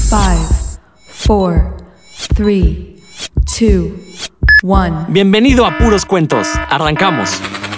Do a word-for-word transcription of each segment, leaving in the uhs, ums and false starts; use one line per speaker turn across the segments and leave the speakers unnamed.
Five, four, three, two, one.
Bienvenido a Puros Cuentos. Arrancamos.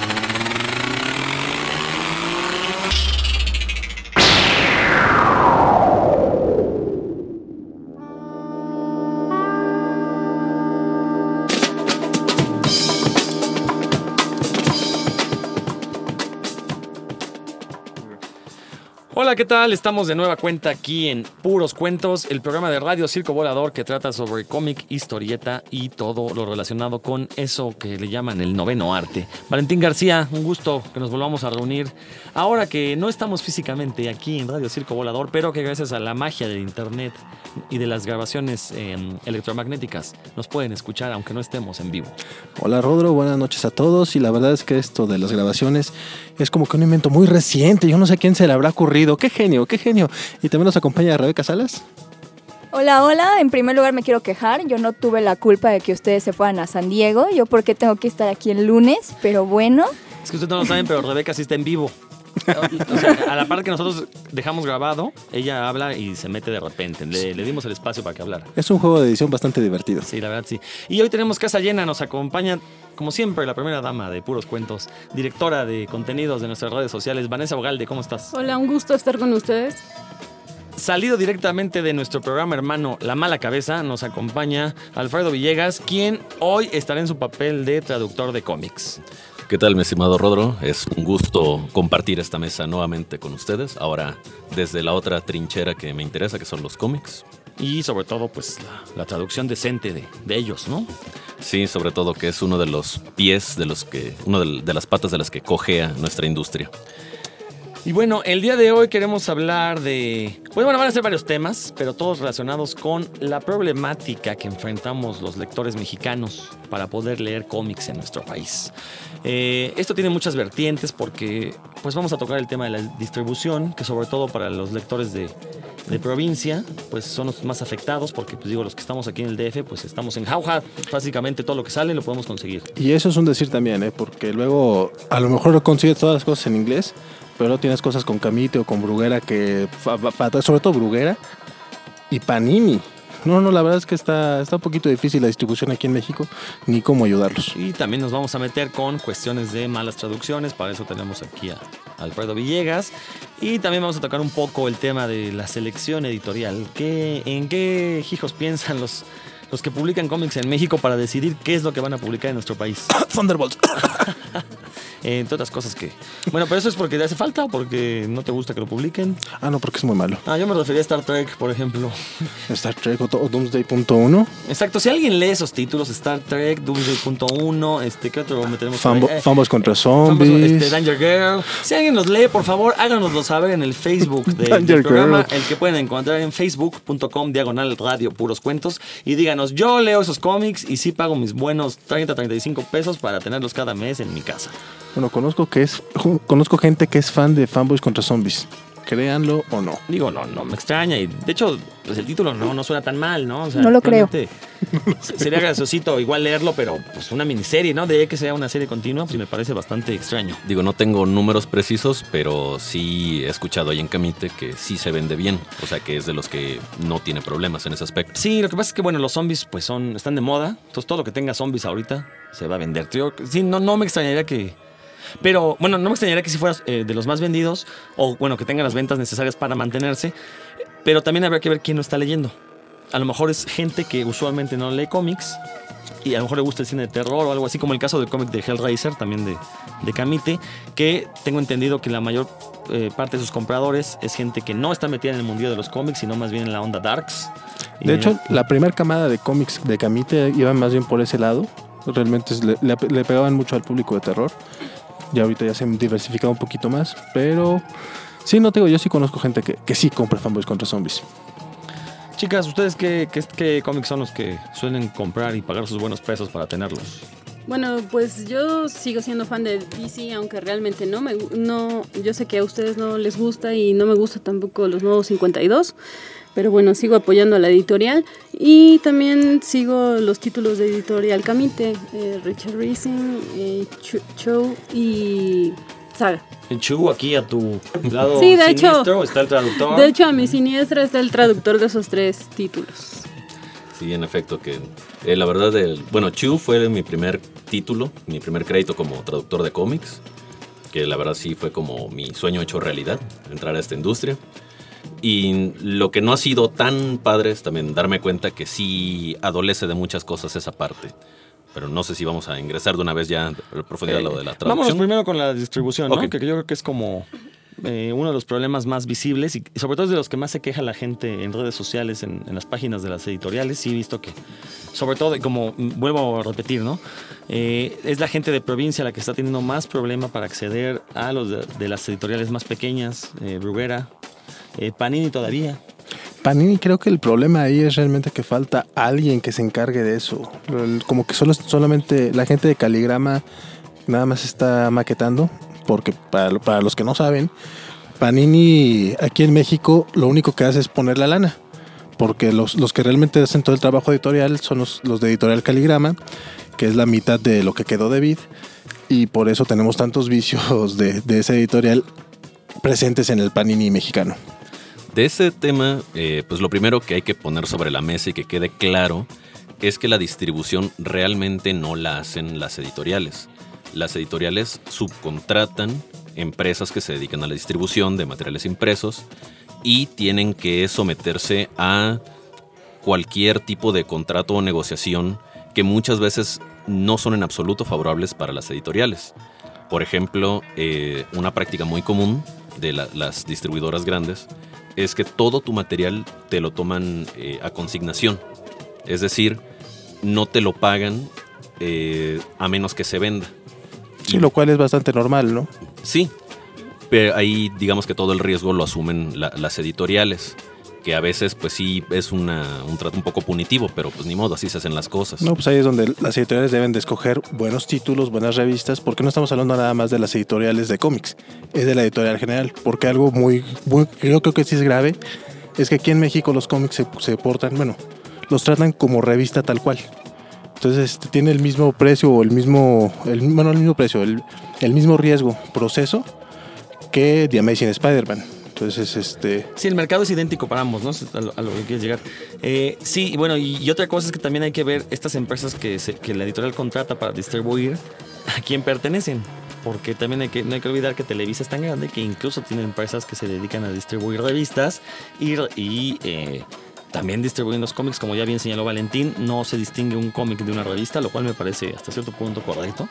Hola, ¿qué tal? Estamos de nueva cuenta aquí en Puros Cuentos, el programa de Radio Circo Volador que trata sobre cómic, historieta y todo lo relacionado con eso que le llaman el noveno arte. Valentín García, un gusto que nos volvamos a reunir ahora que no estamos físicamente aquí en Radio Circo Volador, pero que gracias a la magia del internet y de las grabaciones eh, electromagnéticas nos pueden escuchar aunque no estemos en vivo.
Hola Rodro, buenas noches a todos. Y la verdad es que esto de las grabaciones es como que un invento muy reciente. Yo no sé a quién se le habrá ocurrido. ¡Qué genio, qué genio! Y también nos acompaña Rebeca Salas.
Hola, hola. En primer lugar me quiero quejar. Yo no tuve la culpa de que ustedes se fueran a San Diego. Yo por qué tengo que estar aquí el lunes, pero bueno.
Es que ustedes no lo saben, pero Rebeca sí está en vivo. O sea, a la par que nosotros dejamos grabado, ella habla y se mete de repente. Le, le dimos el espacio para que hablara.
Es un juego de edición bastante divertido.
Sí, la verdad sí. Y hoy tenemos casa llena. Nos acompaña, como siempre, la primera dama de Puros Cuentos, directora de contenidos de nuestras redes sociales, Vanessa Ugalde. ¿Cómo estás?
Hola, un gusto estar con ustedes.
Salido directamente de nuestro programa hermano La Mala Cabeza, nos acompaña Alfredo Villegas, quien hoy estará en su papel de traductor de cómics.
¿Qué tal, mi estimado Rodro? Es un gusto compartir esta mesa nuevamente con ustedes, ahora desde la otra trinchera que me interesa, que son los cómics.
Y sobre todo, pues, la, la traducción decente de, de ellos, ¿no?
Sí, sobre todo que es uno de los pies, de los que, uno de, de las patas de las que cojea nuestra industria.
Y bueno, el día de hoy queremos hablar de... Pues bueno, van a ser varios temas, pero todos relacionados con la problemática que enfrentamos los lectores mexicanos para poder leer cómics en nuestro país. Eh, esto tiene muchas vertientes porque pues vamos a tocar el tema de la distribución, que sobre todo para los lectores de, de provincia, pues son los más afectados porque, pues digo, los que estamos aquí en el D F, pues estamos en jauja. Básicamente todo lo que sale lo podemos conseguir.
Y eso es un decir también, ¿eh? Porque luego a lo mejor consigues todas las cosas en inglés, pero tienes cosas con Camite o con Bruguera que, sobre todo Bruguera y Panini. No, no, la verdad es que está, está un poquito difícil la distribución aquí en México, ni cómo ayudarlos.
Y también nos vamos a meter con cuestiones de malas traducciones, para eso tenemos aquí a Alfredo Villegas. Y también vamos a tocar un poco el tema de la selección editorial. ¿Qué, ¿En qué hijos piensan los, los que publican cómics en México para decidir qué es lo que van a publicar en nuestro país?
Thunderbolts.
Entre otras cosas que... Bueno, pero eso es porque te hace falta o porque no te gusta que lo publiquen.
Ah, no, porque es muy malo.
Ah, yo me refería a Star Trek, por ejemplo.
Star Trek o, o Doomsday punto uno.
Exacto, si alguien lee esos títulos, Star Trek, Doomsday punto uno, este, ¿qué otro meteremos?
Fanbo-
eh,
Fanboys contra zombies.
Fanboys, este, Danger Girl. Si alguien los lee, por favor, háganoslo saber en el Facebook de, del
Danger
programa,
Girl.
el que pueden encontrar en facebook punto com diagonal radio puros cuentos, y díganos, yo leo esos cómics y sí pago mis buenos treinta, treinta y cinco pesos para tenerlos cada mes en mi casa.
Bueno, conozco que es conozco gente que es fan de Fanboys contra zombies. Créanlo o no.
Digo, no, no me extraña. Y de hecho, pues el título no, no suena tan mal, ¿no? O sea,
no lo creo.
Sería graciosito igual leerlo, pero pues una miniserie, ¿no? De que sea una serie continua, pues me parece bastante extraño.
Digo, no tengo números precisos, pero sí he escuchado ahí en Camite que sí se vende bien. O sea, que es de los que no tiene problemas en ese aspecto.
Sí, lo que pasa es que, bueno, los zombies pues son están de moda. Entonces todo lo que tenga zombies ahorita se va a vender. Yo, sí, no, no me extrañaría que... Pero, bueno, no me extrañaría que si fueras eh, de los más vendidos o, bueno, que tenga las ventas necesarias para mantenerse. Pero también habría que ver quién lo está leyendo. A lo mejor es gente que usualmente no lee cómics y a lo mejor le gusta el cine de terror o algo así, como el caso del cómic de Hellraiser, también de, de Camite, que tengo entendido que la mayor eh, parte de sus compradores es gente que no está metida en el mundillo de los cómics, sino más bien en la onda darks.
De
y,
hecho, la primera camada de cómics de Camite iba más bien por ese lado. Realmente le, le, le pegaban mucho al público de terror. Ya ahorita ya se han diversificado un poquito más, pero sí, no te digo, yo sí conozco gente que, que sí compra Fanboys contra zombies.
Chicas, ¿ustedes qué, qué, qué cómics son los que suelen comprar y pagar sus buenos pesos para tenerlos?
Bueno, pues yo sigo siendo fan de D C, aunque realmente no me no, yo sé que a ustedes no les gusta y no me gusta tampoco los nuevos cincuenta y dos. Pero bueno, sigo apoyando a la editorial y también sigo los títulos de editorial Camite, eh, Richard Rising, eh, Cho y saga.
En Chu, aquí a tu lado
Sí, de hecho-
siniestro está el traductor.
De hecho, a mi siniestra está el traductor de esos tres títulos.
Sí, en efecto, que eh, la verdad, el, bueno, Chu fue mi primer título, mi primer crédito como traductor de cómics, que la verdad sí fue como mi sueño hecho realidad, entrar a esta industria. Y lo que no ha sido tan padre es también darme cuenta que sí adolece de muchas cosas esa parte. Pero no sé si vamos a ingresar de una vez ya a profundidad a lo de la traducción.
Vámonos primero con la distribución, ¿no?
Ok.
Que yo creo que es como eh, uno de los problemas más visibles y sobre todo es de los que más se queja la gente en redes sociales, en, en las páginas de las editoriales. Sí he visto que, sobre todo, y como mm, vuelvo a repetir, ¿no? Eh, es la gente de provincia la que está teniendo más problema para acceder a los de, de las editoriales más pequeñas, eh, Bruguera, eh, Panini todavía.
Panini, creo que el problema ahí es realmente que falta alguien que se encargue de eso. El- Como que solo, solamente la gente de Caligrama nada más está maquetando, porque para, para los que no saben, Panini aquí en México lo único que hace es poner la lana, porque los, los que realmente hacen todo el trabajo editorial son los, los de Editorial Caligrama, que es la mitad de lo que quedó de Vid, y por eso tenemos tantos vicios de, de esa editorial presentes en el Panini mexicano.
De ese tema, eh, pues lo primero que hay que poner sobre la mesa y que quede claro es que la distribución realmente no la hacen las editoriales. Las editoriales subcontratan empresas que se dedican a la distribución de materiales impresos y tienen que someterse a cualquier tipo de contrato o negociación que muchas veces no son en absoluto favorables para las editoriales. Por ejemplo, eh, una práctica muy común de la- las distribuidoras grandes es que todo tu material te lo toman eh, a consignación. Es decir, no te lo pagan eh, a menos que se venda.
Sí, lo cual es bastante normal, ¿no?
Sí, pero ahí digamos que todo el riesgo lo asumen la- las editoriales, que a veces pues sí es una, un trato un poco punitivo, pero pues ni modo, así se hacen las cosas.
No, pues ahí es donde las editoriales deben de escoger buenos títulos, buenas revistas, porque no estamos hablando nada más de las editoriales de cómics, es de la editorial general, porque algo muy, muy yo creo que sí es grave, es que aquí en México los cómics se, se portan, bueno, los tratan como revista tal cual. Entonces este, tiene el mismo precio o el mismo, el, bueno, el mismo precio, el, el mismo riesgo, proceso que The Amazing Spider-Man. Entonces, este...
Sí, el mercado es idéntico para ambos, ¿no? A lo, a lo que quieres llegar. Eh, sí, y bueno, y, y otra cosa es que también hay que ver estas empresas que, se, que la editorial contrata para distribuir a quién pertenecen. Porque también hay que, no hay que olvidar que Televisa es tan grande que incluso tiene empresas que se dedican a distribuir revistas y, y eh, también distribuyen los cómics, como ya bien señaló Valentín. No se distingue un cómic de una revista, lo cual me parece hasta cierto punto correcto.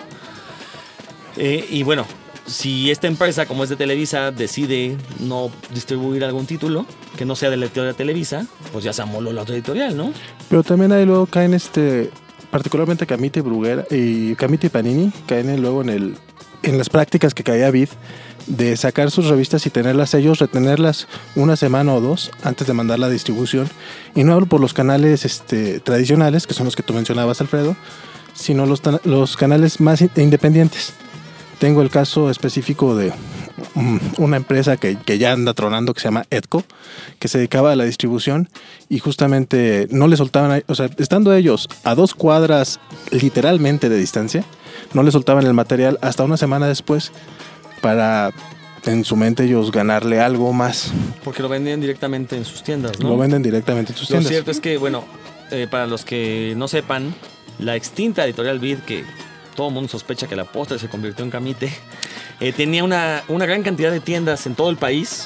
Eh, y bueno, si esta empresa, como es de Televisa, decide no distribuir algún título que no sea de la editorial Televisa, pues ya se amoló la otra editorial, ¿no?
Pero también ahí luego caen este, particularmente Camite y Bruguera y Camite y Panini, caen luego en el en las prácticas que caía Vid de sacar sus revistas y tenerlas ellos, retenerlas una semana o dos antes de mandar la distribución. Y no hablo por los canales este, tradicionales, que son los que tú mencionabas, Alfredo, sino los, los canales más independientes. Tengo el caso específico de um, una empresa que, que ya anda tronando, que se llama Edco, que se dedicaba a la distribución y justamente no le soltaban, o sea, estando ellos a dos cuadras literalmente de distancia, no le soltaban el material hasta una semana después para, en su mente, ellos ganarle algo más.
Porque lo vendían directamente en sus tiendas, ¿no?
Lo venden directamente en sus
Lo
tiendas.
cierto es que, bueno, eh, para los que no sepan, la extinta editorial Vid, que todo el mundo sospecha que la postre se convirtió en Camite, eh, tenía una, una gran cantidad de tiendas en todo el país.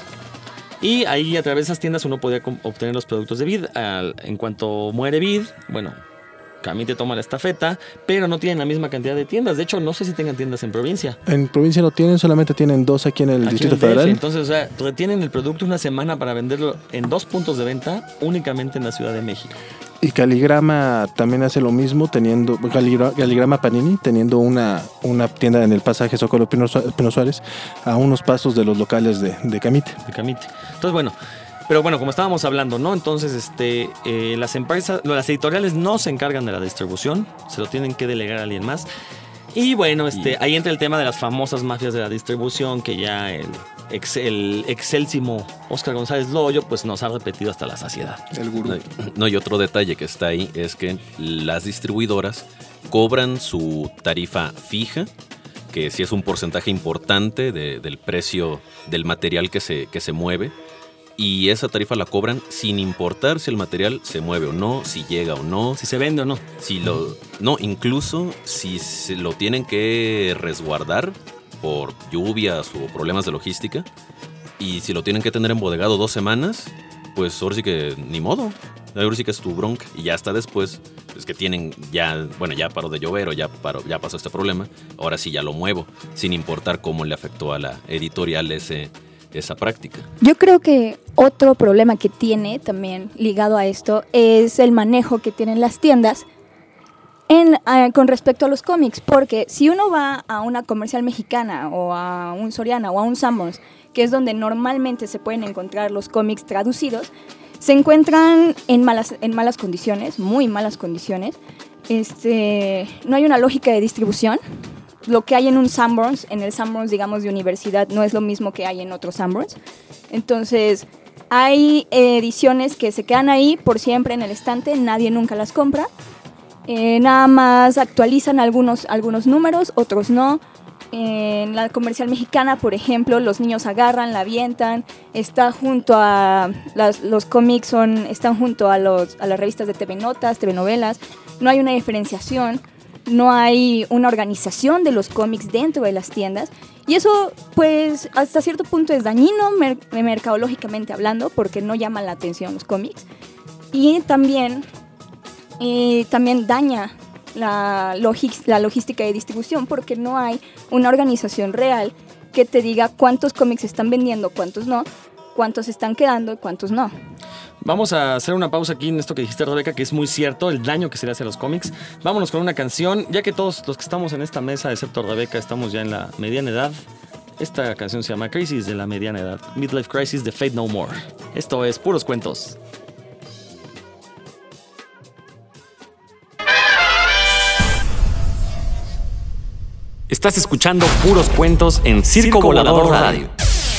Y ahí a través de esas tiendas uno podía obtener los productos de Vid. Al, en cuanto muere Vid, bueno, Camite toma la estafeta, pero no tienen la misma cantidad de tiendas. De hecho, no sé si tengan tiendas en provincia.
En provincia no tienen, solamente tienen dos aquí en el
Aquí
Distrito
en el D F.
Federal.
Entonces, o sea, retienen el producto una semana para venderlo en dos puntos de venta únicamente en la Ciudad de México.
Y Caligrama también hace lo mismo, teniendo Caligra, Caligrama Panini, teniendo una, una tienda en el pasaje Zócalo Pino, Pino Suárez, a unos pasos de los locales de, de Camite.
De Camite. Entonces, bueno, pero bueno, como estábamos hablando, ¿no? Entonces, este, eh, las empresas, las editoriales no se encargan de la distribución, se lo tienen que delegar a alguien más. Y bueno, este,
Y-
ahí entra el tema de las famosas mafias de la distribución, que ya el, ex, el excelsimo Óscar González Loyo, pues nos ha repetido hasta la saciedad.
El gurú.
No, no, y otro detalle que está ahí es que las distribuidoras cobran su tarifa fija, que sí es un porcentaje importante de, del precio del material que se, que se mueve. Y esa tarifa la cobran sin importar si el material se mueve o no, si llega o no.
Si se vende o no.
Si lo, no, incluso si se lo tienen que resguardar por lluvias o problemas de logística. Y si lo tienen que tener embodegado dos semanas, pues ahora sí que ni modo. Ahora sí que es tu bronca. Y ya hasta después, es que tienen ya, bueno, ya paró de llover o ya, paró, ya pasó este problema. Ahora sí ya lo muevo, sin importar cómo le afectó a la editorial ese... esa práctica.
Yo creo que otro problema que tiene también ligado a esto es el manejo que tienen las tiendas en, uh, con respecto a los cómics, porque si uno va a una comercial mexicana o a un Soriana o a un Sanborns, que es donde normalmente se pueden encontrar los cómics traducidos, se encuentran en malas, en malas condiciones, muy malas condiciones. Este, no hay una lógica de distribución. Lo que hay en un Sanborns, en el Sanborns, digamos, de universidad, no es lo mismo que hay en otros Sanborns. Entonces, hay ediciones que se quedan ahí por siempre en el estante, nadie nunca las compra. Eh, nada más actualizan algunos, algunos números, otros no. En la comercial mexicana, por ejemplo, los niños agarran, la avientan, está junto a... Las, los cómics son, están junto a, los, a las revistas de T V Notas, T V Novelas. No hay una diferenciación. No hay una organización de los cómics dentro de las tiendas y eso pues hasta cierto punto es dañino mer- mercadológicamente hablando porque no llama la atención los cómics y también, eh, también daña la, logis- la logística de distribución porque no hay una organización real que te diga cuántos cómics se están vendiendo, cuántos no, cuántos están quedando y cuántos no.
Vamos a hacer una pausa aquí en esto que dijiste, Rebeca, que es muy cierto, el daño que se le hace a los cómics. Vámonos con una canción, ya que todos los que estamos en esta mesa, excepto Rebeca, estamos ya en la mediana edad. Esta canción se llama Crisis de la mediana edad, Midlife Crisis de Faith No More. Esto es Puros Cuentos.
Estás escuchando Puros Cuentos en Circo, Circo Volador, Volador Radio. Radio.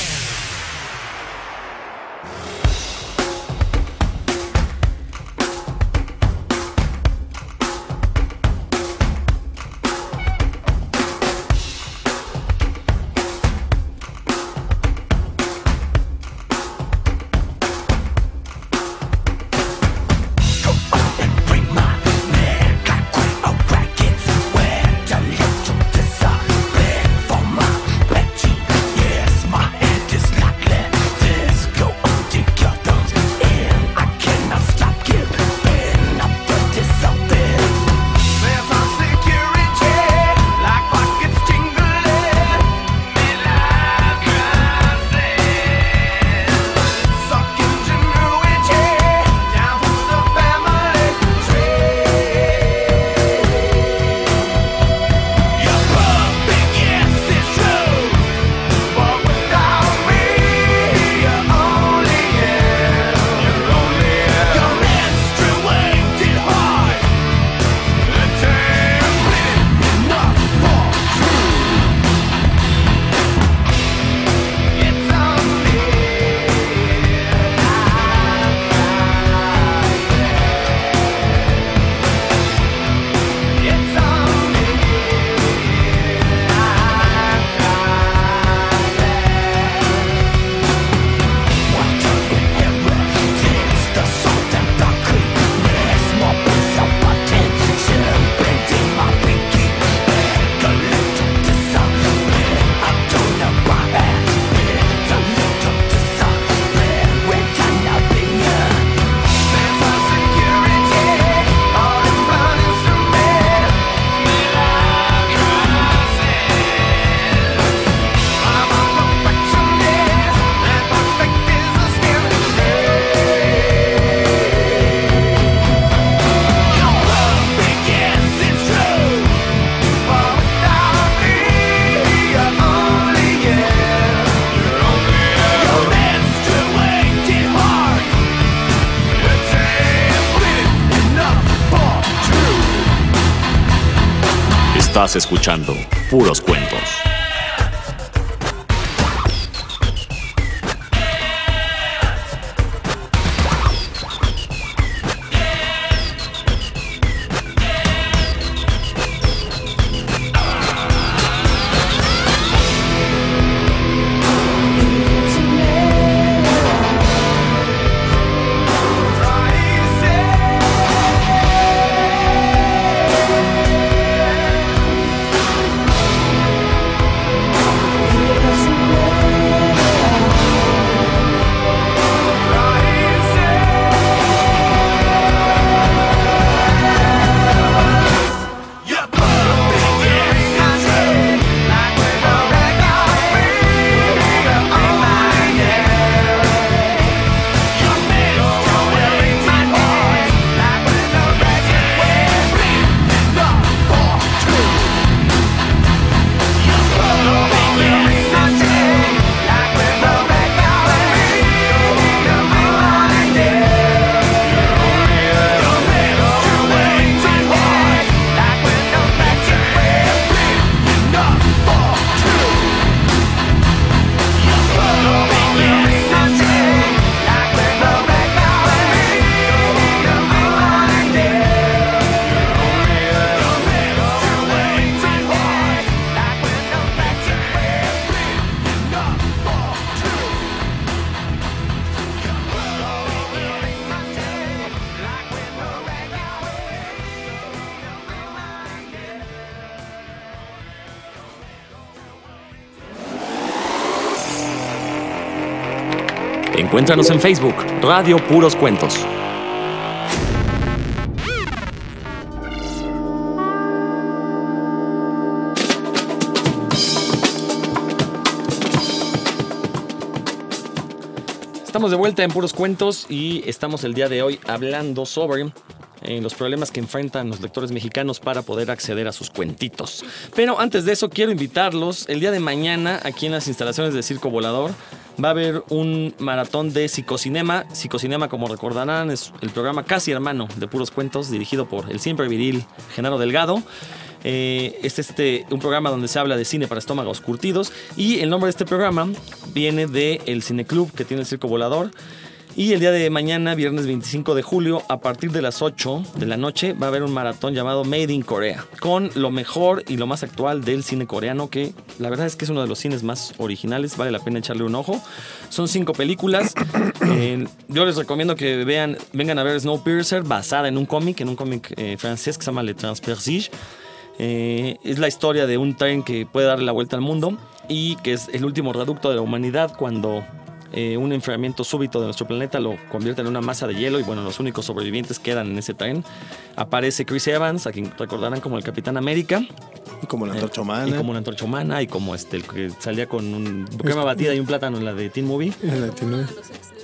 Estás escuchando Puros Cuentos. Encuéntranos en Facebook, Radio Puros Cuentos.
Estamos de vuelta en Puros Cuentos y estamos el día de hoy hablando sobre eh, los problemas que enfrentan los lectores mexicanos para poder acceder a sus cuentitos. Pero antes de eso quiero invitarlos, el día de mañana aquí en las instalaciones de Circo Volador va a haber un maratón de Psicocinema. Psicocinema, como recordarán, es el programa casi hermano de Puros Cuentos, dirigido por el siempre viril Genaro Delgado. Eh, es este, un programa donde se habla de cine para estómagos curtidos, y el nombre de este programa viene del cineclub que tiene el Circo Volador. Y el día de mañana, viernes veinticinco de julio, a partir de las ocho de la noche, va a haber un maratón llamado Made in Korea, con lo mejor y lo más actual del cine coreano, que la verdad es que es uno de los cines más originales, vale la pena echarle un ojo. Son cinco películas. Eh, yo les recomiendo que vean, vengan a ver Snowpiercer, basada en un cómic, en un cómic eh, francés que se llama Le Transpertige. Eh, es la historia de un tren que puede darle la vuelta al mundo y que es el último reducto de la humanidad cuando eh, un enfriamiento súbito de nuestro planeta lo convierte en una masa de hielo, y bueno, los únicos sobrevivientes quedan en ese tren. Aparece Chris Evans, a quien recordarán como el Capitán América.
Y como la antorcha humana.
Y como la antorcha humana, y como este, el que salía con un crema batida y un plátano en la de Teen Movie.
En la Teen Movie.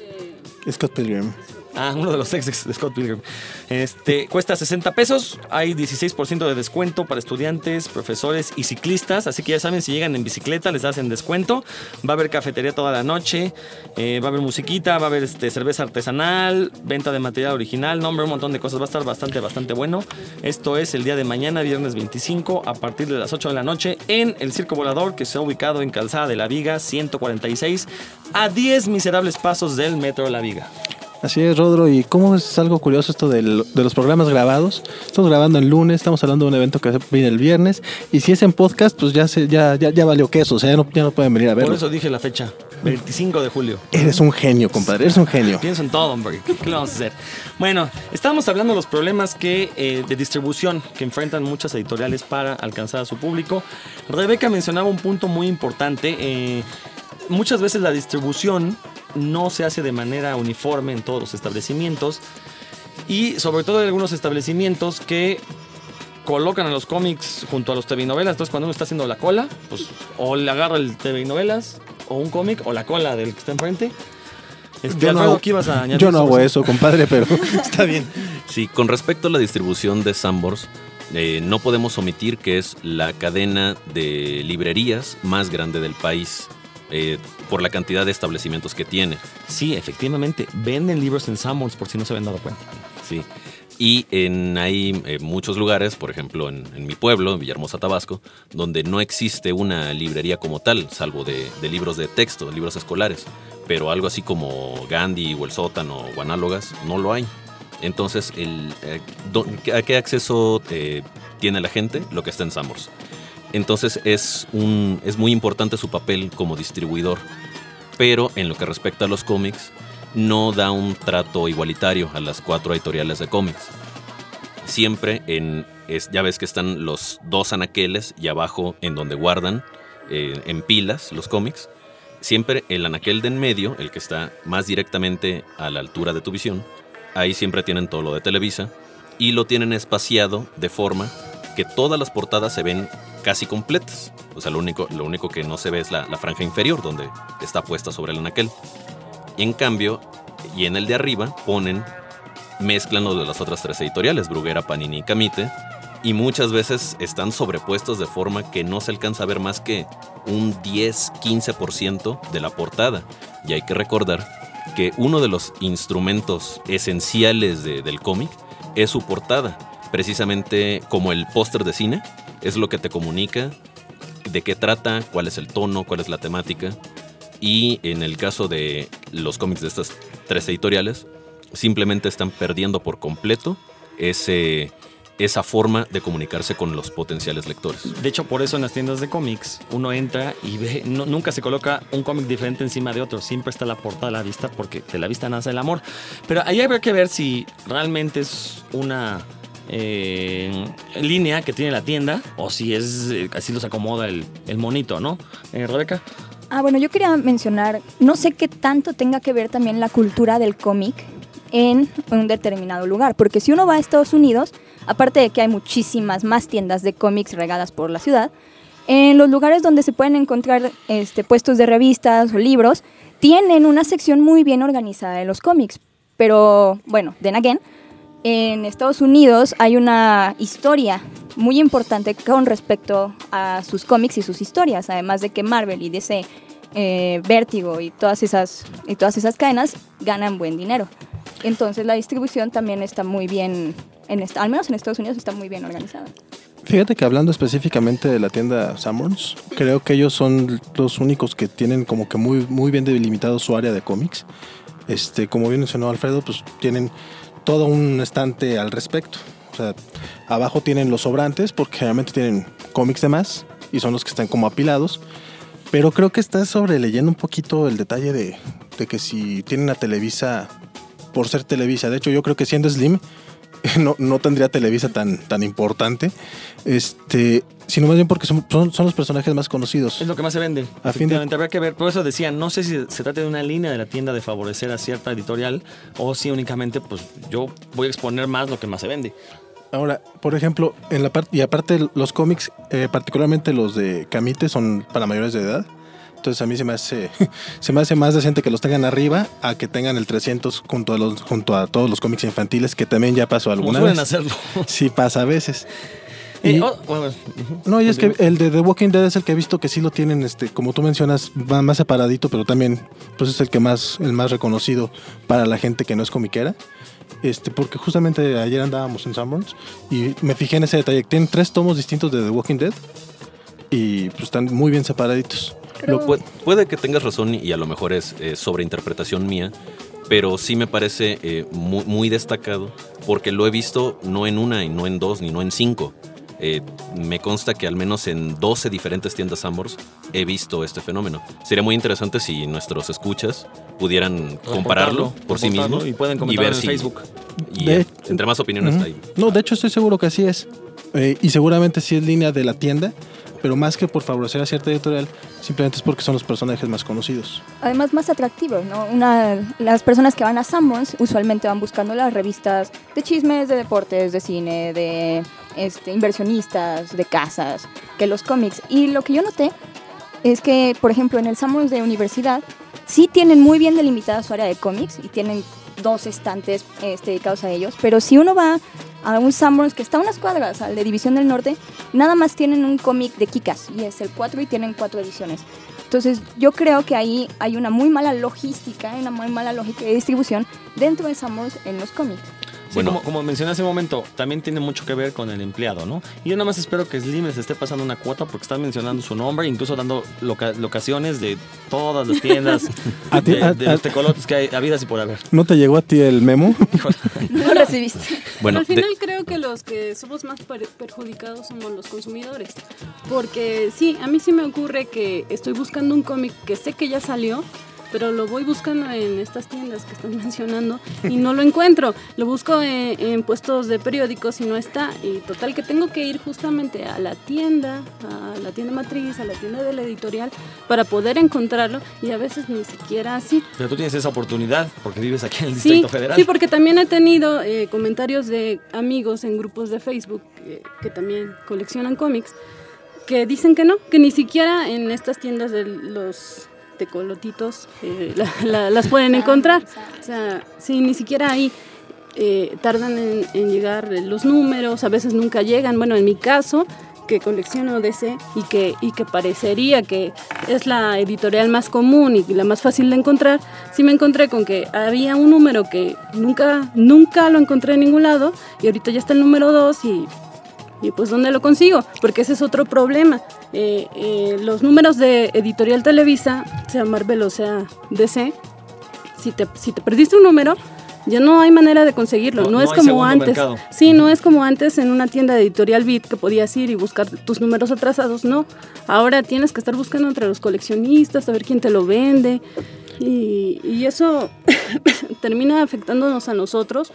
Scott Pilgrim.
Ah, uno de los ex de Scott Pilgrim. Este, cuesta sesenta pesos. Hay dieciséis por ciento de descuento para estudiantes, profesores y ciclistas. Así que ya saben, si llegan en bicicleta, les hacen descuento. Va a haber cafetería toda la noche. Eh, va a haber musiquita, va a haber este, cerveza artesanal, venta de material original. No, hombre, un montón de cosas. Va a estar bastante, bastante bueno. Esto es el día de mañana, viernes veinticinco, a partir de las ocho de la noche, en el Circo Volador, que se ha ubicado en Calzada de la Viga, ciento cuarenta y seis, a diez miserables pasos del Metro de la Viga.
Así es, Rodro. ¿Y cómo es algo curioso esto del, de los programas grabados? Estamos grabando el lunes, estamos hablando de un evento que viene el viernes, y si es en podcast, pues ya se, ya, ya, ya valió queso, o sea, ya no, ya no pueden venir a verlo.
Por eso dije la fecha, veinticinco de julio.
Eres un genio, compadre, eres un genio.
Pienso en todo, hombre. ¿Qué le vamos a hacer? Bueno, estábamos hablando de los problemas que, eh, de distribución que enfrentan muchas editoriales para alcanzar a su público. Rebeca mencionaba un punto muy importante. Eh, muchas veces la distribución no se hace de manera uniforme en todos los establecimientos, y sobre todo hay algunos establecimientos que colocan a los cómics junto a los T V novelas. Entonces, cuando uno está haciendo la cola, pues o le agarra el T V novelas o un cómic o la cola del que está enfrente. Este,
Yo no
Alfredo,
hago,
¿qué ibas a añadir?
yo no hago eso, compadre, pero está bien.
Sí, con respecto a la distribución de Sanborns, eh, no podemos omitir que es la cadena de librerías más grande del país. Eh, por la cantidad de establecimientos que tiene.
Sí, efectivamente, venden libros en Sanborns, por si no se habían dado cuenta.
Sí. Y en, hay eh, muchos lugares, por ejemplo en, en mi pueblo, en Villahermosa, Tabasco, donde no existe una librería como tal, salvo de, de libros de texto, de libros escolares. Pero algo así como Gandhi o El Sótano o análogas, no lo hay. Entonces, el, eh, do, ¿a qué acceso eh, tiene la gente? Lo que está en Sanborns. Entonces es, un, es muy importante su papel como distribuidor, pero en lo que respecta a los cómics, no da un trato igualitario a las cuatro editoriales de cómics. Siempre en, es, ya ves que están los dos anaqueles y abajo en donde guardan eh, en pilas los cómics. Siempre el anaquel de en medio, el que está más directamente a la altura de tu visión, ahí siempre tienen todo lo de Televisa, y lo tienen espaciado de forma que todas las portadas se ven casi completas. O sea, lo único, lo único que no se ve es la, la franja inferior, donde está puesta sobre el anaquel. Y en cambio, y en el de arriba, ponen, mezclan lo de las otras tres editoriales, Bruguera, Panini y Camite, y muchas veces están sobrepuestos de forma que no se alcanza a ver más que un diez a quince por ciento de la portada. Y hay que recordar que uno de los instrumentos esenciales de, del cómic es su portada. Precisamente como el póster de cine, es lo que te comunica de qué trata, cuál es el tono, cuál es la temática. Y en el caso de los cómics de estas tres editoriales, simplemente están perdiendo por completo ese, esa forma de comunicarse con los potenciales lectores.
De hecho, por eso en las tiendas de cómics uno entra y ve, no, nunca se coloca un cómic diferente encima de otro, siempre está la portada a la vista, porque de la vista nace el amor. Pero ahí habría que ver si realmente es una eh, línea que tiene la tienda, o si es eh, así los acomoda el, el monito, ¿no? Eh, Rebeca.
Ah, bueno, yo quería mencionar, no sé qué tanto tenga que ver también la cultura del cómic en un determinado lugar, porque si uno va a Estados Unidos, aparte de que hay muchísimas más tiendas de cómics regadas por la ciudad, en los lugares donde se pueden encontrar este, puestos de revistas o libros, tienen una sección muy bien organizada de los cómics. Pero, bueno, then again, en Estados Unidos hay una historia muy importante con respecto a sus cómics y sus historias, además de que Marvel y D C, eh, Vértigo y todas esas, y todas esas cadenas ganan buen dinero. Entonces la distribución también está muy bien, en esta, al menos en Estados Unidos está muy bien organizada.
Fíjate que hablando específicamente de la tienda Sanborns, creo que ellos son los únicos que tienen como que muy, muy bien delimitado su área de cómics. Este, como bien mencionó Alfredo, pues tienen todo un estante al respecto. O sea, abajo tienen los sobrantes, porque generalmente tienen cómics de más y son los que están como apilados. Pero creo que está sobreleyendo un poquito el detalle de, de que si tienen a Televisa por ser Televisa. De hecho, yo creo que siendo Slim no, no tendría Televisa tan, tan importante, este, sino más bien porque son, son, son los personajes más conocidos.
Es lo que más se vende.
A fin de-
Efectivamente, habrá que ver. Por eso decía, no sé si se trata de una línea de la tienda de favorecer a cierta editorial o si únicamente, pues yo voy a exponer más lo que más se vende.
Ahora, por ejemplo, en la parte y aparte los cómics, eh, particularmente los de Camite, son para mayores de edad. Entonces a mí se me hace se me hace más decente que los tengan arriba a que tengan el trescientos junto a los junto a todos los cómics infantiles, que también ya pasó
Como
alguna
suelen
vez.
hacerlo.
Sí pasa a veces.
Eh,
Y-
oh, bueno, ujú.
No, y es que el de The Walking Dead es el que he visto que sí lo tienen, este, como tú mencionas, va más separadito, pero también pues es el que más, el más reconocido para la gente que no es comiquera. Este, porque justamente ayer andábamos en Sanborns y me fijé en ese detalle. Tienen tres tomos distintos de The Walking Dead y pues están muy bien separaditos.
Pero-
Lo-
Pu- puede que tengas razón y a lo mejor es eh, sobreinterpretación mía, pero sí me parece eh, muy, muy destacado porque lo he visto no en una y no en dos ni no en cinco. Eh, me consta que al menos en doce diferentes tiendas Sanborns he visto este fenómeno. Sería muy interesante si nuestros escuchas pudieran compararlo por sí
reportarlo
mismos
y pueden
y
comentarlo
ver
en
si
Facebook.
y
De-
eh, entre más opiniones
Ujú.
hay.
No, de hecho estoy seguro que así es. Eh, y seguramente sí es línea de la tienda, pero más que por favorecer a cierta editorial, simplemente es porque son los personajes más conocidos.
Además, más atractivos, ¿no? Una, las personas que van a Sanborns usualmente van buscando las revistas de chismes, de deportes, de cine, de este, inversionistas, de casas, que los cómics. Y lo que yo noté es que, por ejemplo, en el Sanborns de universidad, sí tienen muy bien delimitada su área de cómics y tienen dos estantes este, dedicados a ellos, pero si uno va a un Sanborns que está a unas cuadras, al de División del Norte, nada más tienen un cómic de Kikas y es el cuatro y tienen cuatro ediciones. Entonces yo creo que ahí hay una muy mala logística, una muy mala lógica de distribución dentro de Sanborns en los cómics.
Sí,
Bueno.
como, como mencioné hace un momento, también tiene mucho que ver con el empleado, ¿no? Y yo nada más espero que Slim les esté pasando una cuota porque están mencionando su nombre, incluso dando loca- locaciones de todas las tiendas
A ti-
de,
a-
de
a-
los tecolotes que hay habidas y por haber.
¿No te llegó a ti el memo?
No lo recibiste.
Bueno,
Al
de-
final creo que los que somos más per- perjudicados somos los consumidores. Porque sí, a mí sí me ocurre que estoy buscando un cómic que sé que ya salió, pero lo voy buscando en estas tiendas que están mencionando y no lo encuentro. Lo busco en, en puestos de periódicos y no está. Y total que tengo que ir justamente a la tienda, a la tienda matriz, a la tienda de la editorial para poder encontrarlo y a veces ni siquiera así.
Pero tú tienes esa oportunidad porque vives aquí en el
Sí,
Distrito Federal.
sí, porque también he tenido eh, comentarios de amigos en grupos de Facebook eh, que también coleccionan cómics que dicen que no, que ni siquiera en estas tiendas de los tecolotitos eh, la- la- las pueden encontrar. O sea, sí, ni siquiera ahí eh, tardan en, en llegar los números, a veces nunca llegan. Bueno, en mi caso, que colecciono D C y que, y que parecería que es la editorial más común y la más fácil de encontrar, sí me encontré con que había un número que nunca, nunca lo encontré en ningún lado y ahorita ya está el número dos y, y pues ¿dónde lo consigo? Porque ese es otro problema. Eh, eh, los números de Editorial Televisa, sea Marvel o sea D C, si te, si te perdiste un número, ya no hay manera de conseguirlo.
No-
No,
no
es
hay
como
segundo
antes.
mercado.
Sí, no es como antes en una tienda de Editorial Beat que podías ir y buscar tus números atrasados. No, ahora tienes que estar buscando entre los coleccionistas, a ver quién te lo vende. Y, y eso termina afectándonos a nosotros.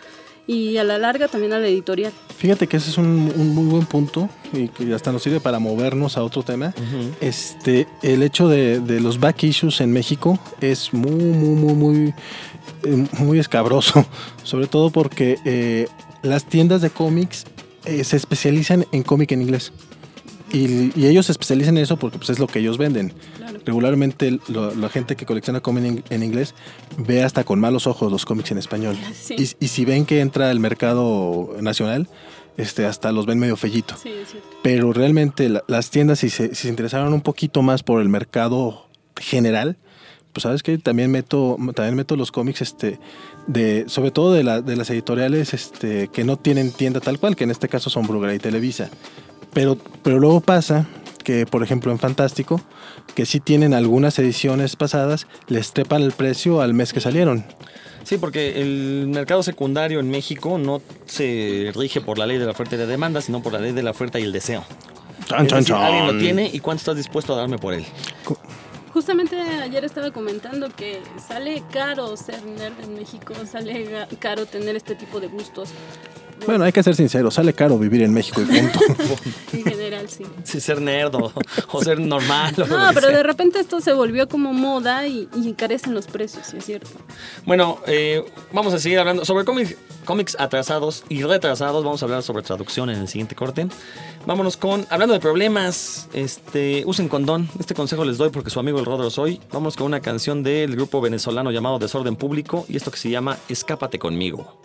y a la larga también a la editorial.
Fíjate que ese es un, un muy buen punto y que hasta nos sirve para movernos a otro tema.
Ujú.
Este, el hecho de, de los back issues en México es muy, muy, muy, muy, eh, muy escabroso. Sobre todo porque eh, las tiendas de cómics eh, se especializan en cómic en inglés. Y, y ellos se especializan en eso porque pues, es lo que ellos venden.
Claro.
Regularmente lo- la gente que colecciona cómic en, en inglés ve hasta con malos ojos los cómics en español.
Sí.
Y, y si ven que entra el mercado nacional, este, hasta los ven medio fellito.
Sí, es cierto.
Pero realmente la- las tiendas, si se, si se interesaron un poquito más por el mercado general, pues sabes que también meto, también meto los cómics, este, de, sobre todo de, la, de las editoriales este, que no tienen tienda tal cual, que en este caso son Bruguera y Televisa. Pero, pero luego pasa que, por ejemplo, en Fantástico, que sí tienen algunas ediciones pasadas, les trepan el precio al mes que salieron.
Sí, porque el mercado secundario en México no se rige por la ley de la oferta y la demanda, sino por la ley de la oferta y el deseo.
Chan,
Es
chan,
decir, alguien lo
chan.
tiene y cuánto estás dispuesto a darme por él.
Justamente ayer estaba comentando que sale caro ser nerd en México, sale ga- caro tener este tipo de gustos.
Bueno, hay que ser sinceros, sale caro vivir en México y punto.
En general, sí.
Sí, ser nerd o, o ser normal. o
No,
lo que
pero
sea.
de repente esto se volvió como moda y, y encarecen los precios, sí es cierto.
Bueno, eh, vamos a seguir hablando sobre cómics, cómics atrasados y retrasados. Vamos a hablar sobre traducción en el siguiente corte. Vámonos con, hablando de problemas, este, usen condón. Este consejo les doy porque su amigo el Rodro soy. Vámonos con una canción del grupo venezolano llamado Desorden Público y esto que se llama Escápate conmigo.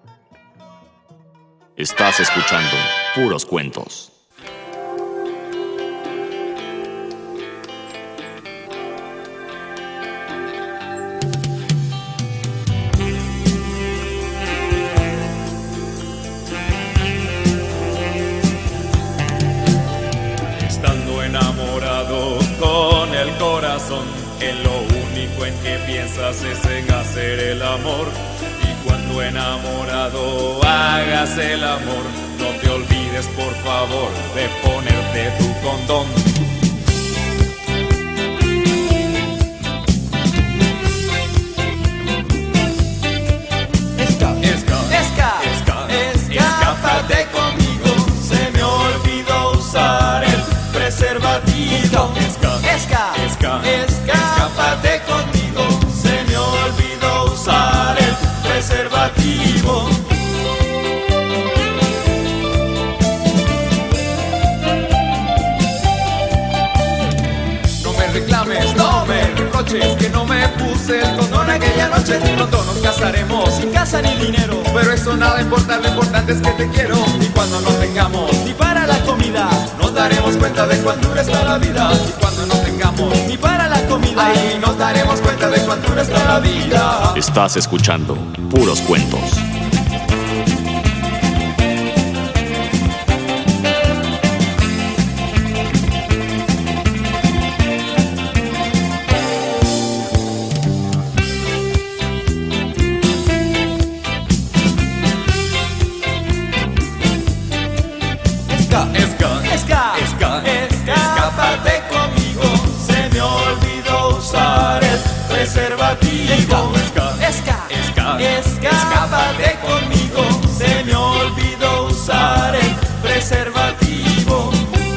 Estás escuchando Puros Cuentos.
Estando enamorado con el corazón, en lo único en que piensas es en hacer el amor. Y cuando enamorado hagas el amor, no te olvides por favor de ponerte tu condón. Esca, esca, esca, esca, escápate conmigo, se me olvidó usar el preservativo. Esca, esca, esca, esca, escápate conmigo, se me olvidó usar el preservativo. No me reclames, no me reproches que no me puse el condón aquella noche. Pronto nos casaremos sin casa ni dinero, pero eso nada importa, lo importante es que te quiero. Y cuando no tengamos ni para la comida, nos daremos cuenta de cuán dura está la vida. Y cuando no tengamos ni para la comida, ahí nos daremos cuenta de cuán dura está la vida.
Estás escuchando Puros Cuentos.
Esca, esca, esca, esca, esca, escápate conmigo, se me olvidó usar el preservativo. Esca, esca, esca, esca, escápate conmigo, se me olvidó usar el preservativo.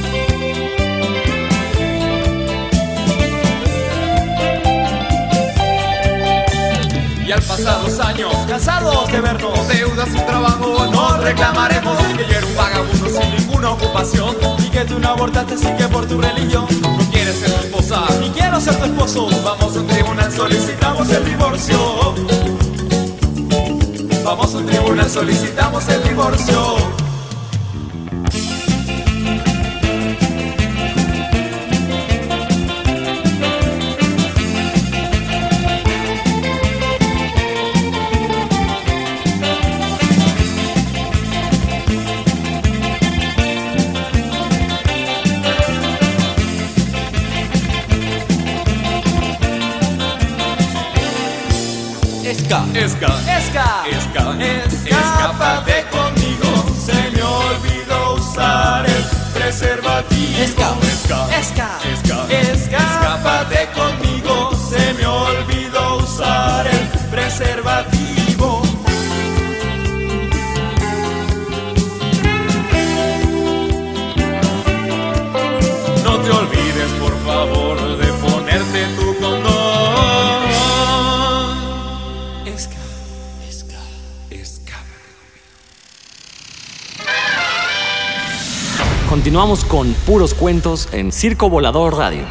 Y al pasar los años, cansados de vernos, deudas y trabajo, nos reclamaremos que yo era un vagabundo sin ninguna ocupación y que tú no abortaste sin que por tu religión no quieres ser tu esposa, ni quiero ser tu esposo. Vamos a un tribunal, solicitamos el divorcio. Vamos a un tribunal, solicitamos el divorcio. Esca, esca, esca, esca, escápate conmigo, se me olvidó usar el preservativo. Esca, esca, esca, esca, esca, escápate conmigo, se me olvidó usar el preservativo.
Continuamos con Puros Cuentos en Circo Volador Radio.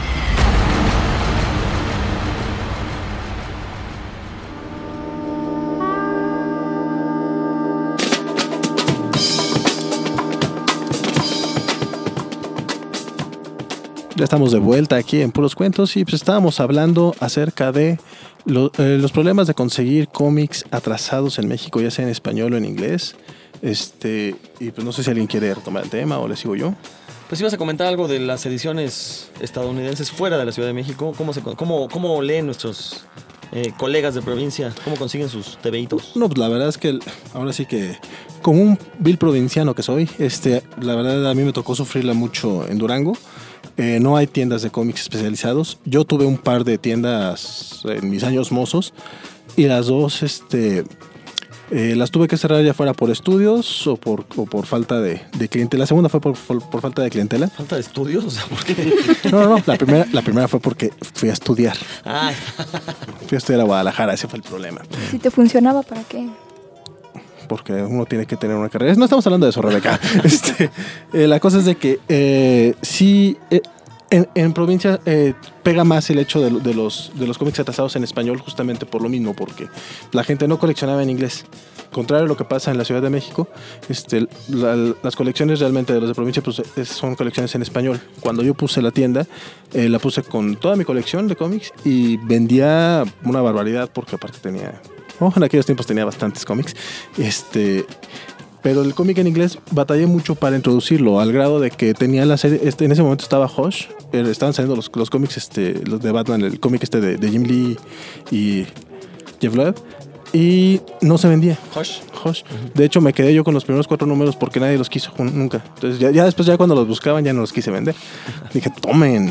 Ya estamos de vuelta aquí en Puros Cuentos y pues estábamos hablando acerca de lo, eh, los problemas de conseguir cómics atrasados en México, ya sea en español o en inglés. Este, y pues no sé si alguien quiere retomar el tema o le sigo yo.
Pues ibas a comentar algo de las ediciones estadounidenses fuera de la Ciudad de México. ¿Cómo, se, cómo, cómo leen nuestros eh, colegas de provincia? ¿Cómo consiguen sus tebeitos?
No, pues la verdad es que ahora sí que, como un vil provinciano que soy, este, la verdad a mí me tocó sufrirla mucho en Durango. Eh, no hay tiendas de cómics especializados. Yo tuve un par de tiendas en mis años mozos y las dos este, eh, las tuve que cerrar ya fuera por estudios o por, o por falta de, de clientela. La segunda fue por, por, por falta de clientela.
¿Falta de estudios? O sea, ¿por qué?
No, no, no. La primera, la primera fue porque fui a estudiar.
Ay.
Fui a estudiar a Guadalajara, ese fue el problema.
Si te funcionaba, ¿para qué?
Porque uno tiene que tener una carrera. No estamos hablando de eso, Rebeca. este, eh, la cosa es de que eh, sí, eh, en, en provincia eh, pega más el hecho de, de, los, de los cómics atrasados en español justamente por lo mismo, porque la gente no coleccionaba en inglés. Contrario a lo que pasa en la Ciudad de México, este, la, las colecciones realmente de los de provincia pues, es, son colecciones en español. Cuando yo puse la tienda, eh, la puse con toda mi colección de cómics y vendía una barbaridad porque aparte tenía... Oh, en aquellos tiempos tenía bastantes cómics. Este, pero el cómic en inglés batallé mucho para introducirlo, al grado de que tenía la serie. Este, en ese momento estaba Hush, eh, estaban saliendo los, los cómics este, los de Batman, el cómic este de, de Jim Lee y Jeff Loeb, y no se vendía.
Hush.
Hush. Uh-huh. De hecho, me quedé yo con los primeros cuatro números porque nadie los quiso nunca. Entonces, ya, ya después, ya cuando los buscaban, ya no los quise vender. Dije, tomen.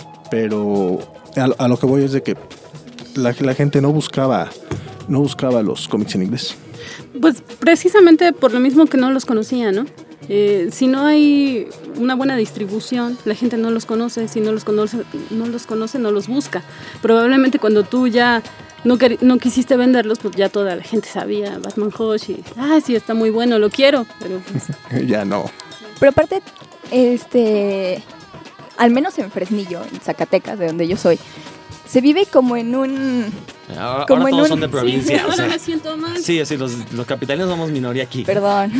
Pero a, a lo que voy es de que la, la gente no buscaba. No buscaba los cómics en inglés.
Pues precisamente por lo mismo que no los conocía, ¿no? Eh, si no hay una buena distribución, la gente no los conoce. Si no los conoce, no los conoce, no los busca. Probablemente cuando tú ya no, no quisiste venderlos, pues ya toda la gente sabía Batman Hush y, ah, sí, está muy bueno, lo quiero. Pero pues...
ya no.
Pero aparte, este, al menos en Fresnillo, en Zacatecas, de donde yo soy, se vive como en un...
Ahora,
como
ahora
en
todos
un,
son de provincia.
Sí,
o sea,
ahora me siento mal.
Sí, así los, los capitalinos somos minoría aquí.
Perdón.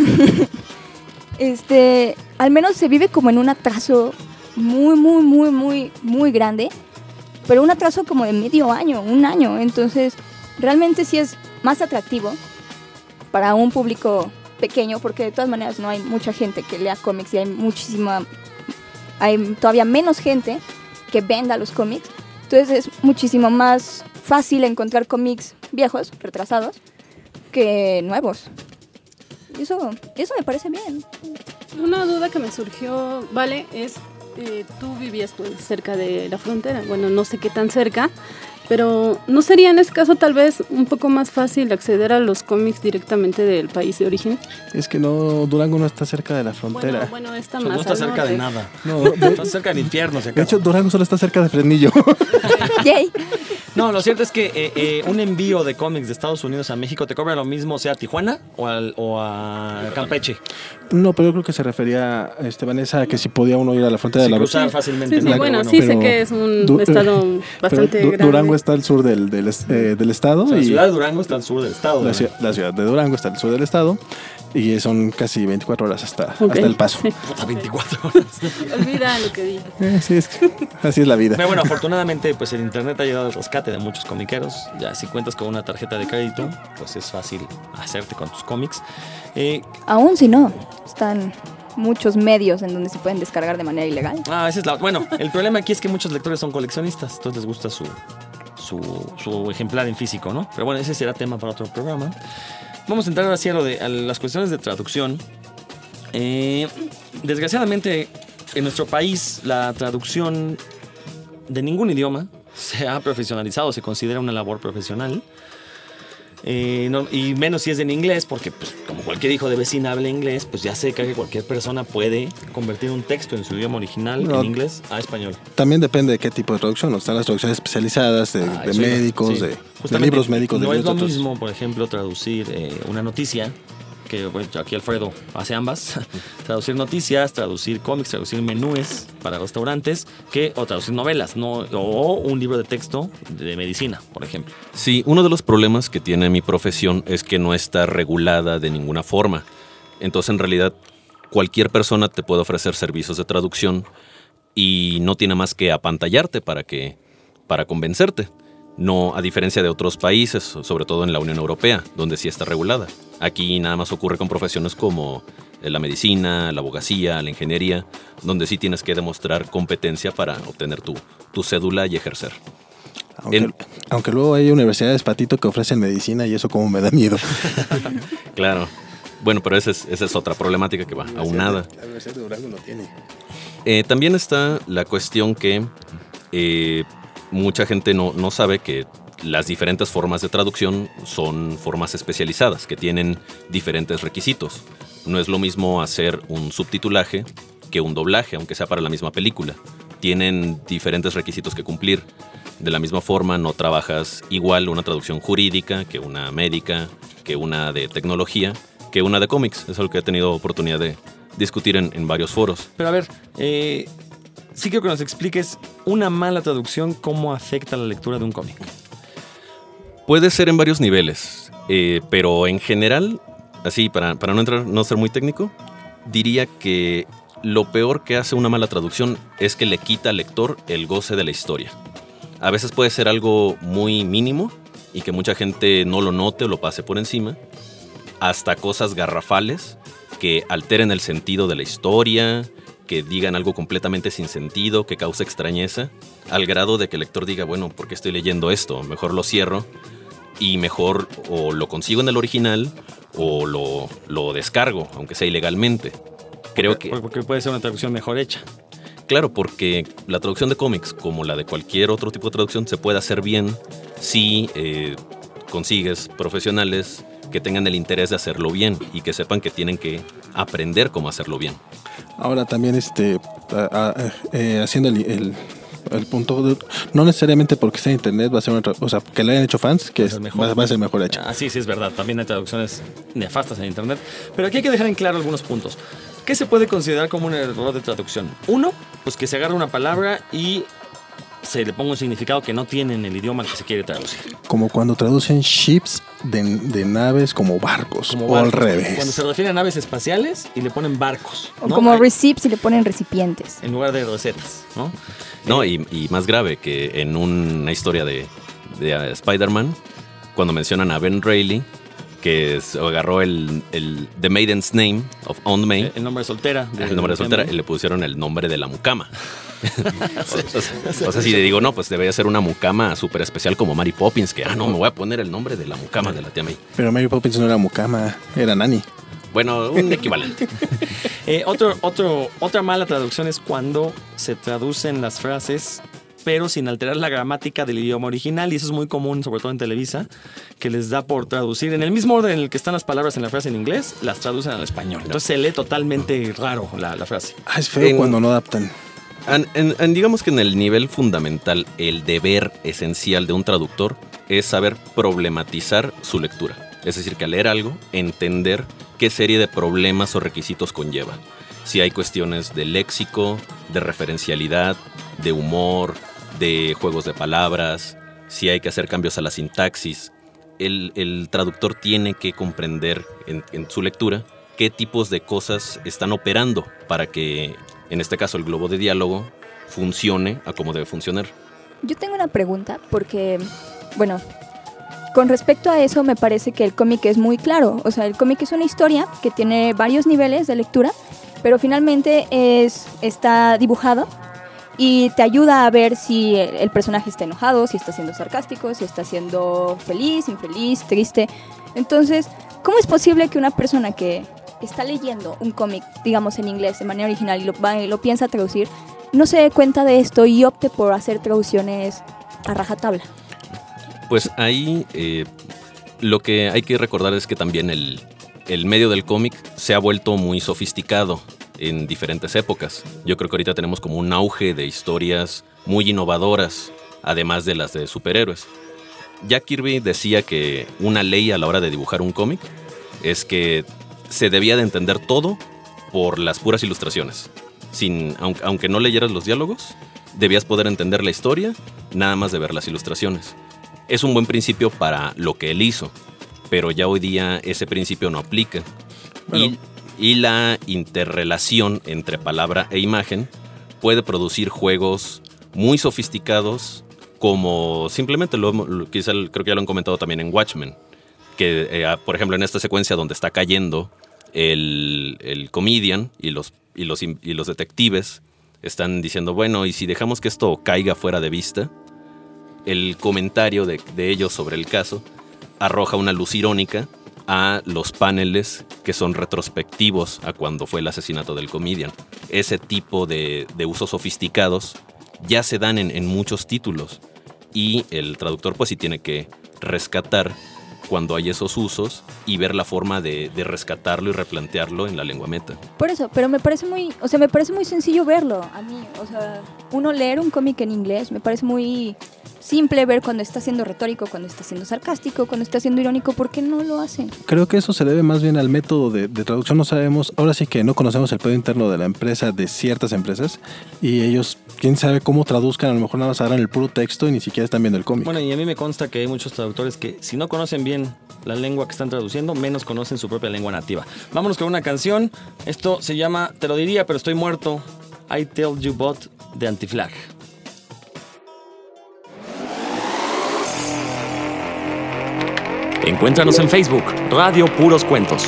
este, al menos se vive como en un atraso muy, muy, muy, muy, muy grande. Pero un atraso como de medio año, un año. Entonces, realmente sí es más atractivo para un público pequeño, porque de todas maneras no hay mucha gente que lea cómics y hay muchísima... Hay todavía menos gente que venda los cómics. Entonces es muchísimo más fácil encontrar cómics viejos, retrasados, que nuevos. Y eso, eso me parece bien.
Una duda que me surgió, Vale, es, eh, tú vivías pues cerca de la frontera, bueno, no sé qué tan cerca, pero ¿no sería en ese caso tal vez un poco más fácil acceder a los cómics directamente del país de origen?
Es que no, Durango no está cerca de la frontera.
Bueno, bueno está
O sea,
más
no está
al
cerca
norte.
de nada.
No, de,
Está cerca del infierno, si acaso.
de hecho, Durango solo está cerca de Fresnillo.
Yay.
No, lo cierto es que eh, eh, un envío de cómics de Estados Unidos a México te cobra lo mismo, sea a Tijuana o, al, o a Campeche.
No, pero yo creo que se refería, este, Vanessa, a que si podía uno ir a la frontera
Sí,
de la
cruzar fácilmente.
Sí, sí,
¿no?
bueno,
Pero
sí
pero
sé que es un
Du-
estado bastante
pero Du-
grande.
Durango está al sur del, del, est- eh, del estado.
O sea, la
y
ciudad de Durango está al sur del estado.
la,
¿no?
ciudad, la ciudad de Durango está al sur del estado. Y son casi veinticuatro horas hasta,
Ok.
hasta el paso.
Puta, veinticuatro horas.
Olvida lo que dije.
Eh, sí, es, así es la vida.
Pero bueno, afortunadamente, pues el internet ha llegado al rescate de muchos comiqueros. Ya si cuentas con una tarjeta de crédito, pues es fácil hacerte con tus cómics. Eh,
Aún si no, están muchos medios en donde se pueden descargar de manera ilegal.
ah, esa es la. Bueno, el problema aquí es que muchos lectores son coleccionistas, entonces les gusta su, su, su ejemplar en físico, ¿no? Pero bueno, ese será tema para otro programa. Vamos a entrar ahora sí a, lo de, a las cuestiones de traducción. Eh, desgraciadamente, en nuestro país, la traducción de ningún idioma se ha profesionalizado, se considera una labor profesional. Eh, no, y menos si es en inglés, porque pues, como cualquier hijo de vecina habla inglés, pues ya sé que cualquier persona puede convertir un texto en su idioma original,
No.
en inglés, a español.
También depende de qué tipo de traducción. ¿No? Están las traducciones especializadas de,
Ah,
de
eso iba,
médicos,
sí.
de, de
Justamente,
libros médicos.
No
de
es lo
otros.
mismo, por ejemplo, traducir eh, una noticia que bueno, aquí Alfredo hace ambas, traducir noticias, traducir cómics, traducir menúes para restaurantes, que o traducir novelas, no o un libro de texto de medicina, por ejemplo.
Sí, uno de los problemas que tiene mi profesión es que no está regulada de ninguna forma. Entonces, en realidad, cualquier persona te puede ofrecer servicios de traducción y no tiene más que apantallarte para que para convencerte. No, a diferencia de otros países, sobre todo en la Unión Europea, donde sí está regulada. Aquí nada más ocurre con profesiones como la medicina, la abogacía, la ingeniería, donde sí tienes que demostrar competencia para obtener tu, tu cédula y ejercer.
Aunque,
En-
aunque luego hay universidades, Patito, que ofrecen medicina y eso como me da miedo.
Claro. Bueno, pero esa es, esa es otra problemática que va aunada.
La Universidad de Durango no tiene.
Eh, también está la cuestión que eh, mucha gente no, no sabe que las diferentes formas de traducción son formas especializadas, que tienen diferentes requisitos. No es lo mismo hacer un subtitulaje que un doblaje, aunque sea para la misma película. Tienen diferentes requisitos que cumplir. De la misma forma, no trabajas igual una traducción jurídica que una médica, que una de tecnología, que una de cómics. Es algo que he tenido oportunidad de discutir en, en varios foros.
Pero a ver, eh, sí quiero que nos expliques una mala traducción, cómo afecta la lectura de un cómic.
Puede ser en varios niveles, eh, pero en general, así para, para no entrar, no ser muy técnico, diría que lo peor que hace una mala traducción es que le quita al lector el goce de la historia. A veces puede ser algo muy mínimo y que mucha gente no lo note o lo pase por encima, hasta cosas garrafales que alteren el sentido de la historia, que digan algo completamente sin sentido, que cause extrañeza, al grado de que el lector diga, bueno, ¿por qué estoy leyendo esto? Mejor lo cierro y mejor o lo consigo en el original o lo, lo descargo, aunque sea ilegalmente. Creo que...
Porque puede ser una traducción mejor hecha.
Claro, porque la traducción de cómics, como la de cualquier otro tipo de traducción, se puede hacer bien si eh, consigues profesionales que tengan el interés de hacerlo bien y que sepan que tienen que aprender cómo hacerlo bien.
Ahora también este a- a- eh, haciendo el, el, el punto, de- no necesariamente porque está en internet va a ser una tra- o sea, que le hayan hecho fans, que
Va a
es-
ser mejor.
va, va a ser mejor hecho.
Ah, sí, sí, es verdad. También hay traducciones nefastas en internet. Pero aquí hay que dejar en claro algunos puntos. ¿Qué se puede considerar como un error de traducción? Uno, pues que se agarra una palabra y se le ponga un significado que no tiene en el idioma al que se quiere traducir.
Como cuando traducen ships de, de naves como barcos,
Como
o al
barcos.
revés.
Cuando se refiere a naves espaciales y le ponen barcos.
O
¿no?
como
Hay-
receipts y le ponen recipientes.
en lugar de recetas, ¿no?
No, y, y más grave que en una historia de, de uh, Spider-Man, cuando mencionan a Ben Reilly, que se agarró el, el The Maiden's Name of Aunt May,
El, el nombre de soltera.
el nombre de soltera, y le pusieron el nombre de la mucama. o, sea, o sea, si le digo, no, pues debería ser una mucama súper especial como Mary Poppins, que, ah, no, me voy a poner el nombre de la mucama de la tía May.
Pero Mary Poppins no era mucama, era Nani.
Bueno, un equivalente.
Eh, otro, otro, otra mala traducción es cuando se traducen las frases pero sin alterar la gramática del idioma original, y eso es muy común, sobre todo en Televisa, que les da por traducir en el mismo orden en el que están las palabras en la frase en inglés, las traducen al español. Entonces se lee totalmente raro la, la frase.
Ah, es feo
En-
cuando no adaptan.
En- en- en- digamos que en el nivel fundamental, el deber esencial de un traductor es saber problematizar su lectura. Es decir, que al leer algo, entender qué serie de problemas o requisitos conlleva. Si hay cuestiones de léxico, de referencialidad, de humor, de juegos de palabras, si hay que hacer cambios a la sintaxis. El, el traductor tiene que comprender en, en su lectura qué tipos de cosas están operando para que, en este caso, el globo de diálogo funcione a como debe funcionar.
Yo tengo una pregunta porque, bueno, con respecto a eso me parece que el cómic es muy claro. O sea, el cómic es una historia que tiene varios niveles de lectura, pero finalmente es, está dibujado y te ayuda a ver si el, el personaje está enojado, si está siendo sarcástico, si está siendo feliz, infeliz, triste. Entonces, ¿cómo es posible que una persona que está leyendo un cómic, digamos en inglés, de manera original, y lo, va, y lo piensa traducir, no se dé cuenta de esto y opte por hacer traducciones a rajatabla?
Pues ahí eh, lo que hay que recordar es que también el, el medio del cómic se ha vuelto muy sofisticado en diferentes épocas. Yo creo que ahorita tenemos como un auge de historias muy innovadoras, además de las de superhéroes. Jack Kirby decía que una ley a la hora de dibujar un cómic es que se debía de entender todo por las puras ilustraciones. Sin, aunque, aunque no leyeras los diálogos, debías poder entender la historia nada más de ver las ilustraciones. Es un buen principio para lo que él hizo, pero ya hoy día ese principio no aplica. Bueno. Y, y la interrelación entre palabra e imagen puede producir juegos muy sofisticados, como simplemente, lo, lo, quizá, creo que ya lo han comentado también en Watchmen, que eh, por ejemplo en esta secuencia donde está cayendo el, el comedian y los, y, los, y los detectives están diciendo, bueno, y si dejamos que esto caiga fuera de vista, el comentario de, de ellos sobre el caso arroja una luz irónica a los paneles que son retrospectivos a cuando fue el asesinato del comedian. Ese tipo de, de usos sofisticados ya se dan en, en muchos títulos y el traductor pues sí tiene que rescatar cuando hay esos usos y ver la forma de, de rescatarlo y replantearlo en la lengua meta.
Por eso, pero me parece muy, o sea, me parece muy sencillo verlo a mí, o sea, uno leer un cómic en inglés me parece muy simple ver cuando está siendo retórico, cuando está siendo sarcástico, cuando está siendo irónico. ¿Por qué no lo hacen?
Creo que eso se debe más bien al método de, de traducción. No sabemos, ahora sí que no conocemos el pedo interno de la empresa, de ciertas empresas, y ellos, quién sabe cómo traduzcan, a lo mejor nada más agarran el puro texto y ni siquiera están viendo el cómic.
Bueno, y a mí me consta que hay muchos traductores que si no conocen bien la lengua que están traduciendo, menos conocen su propia lengua nativa. Vámonos con una canción. Esto se llama Te lo diría, pero estoy muerto. I Tell You But, de Anti-Flag.
Encuéntranos en Facebook, Radio Puros Cuentos.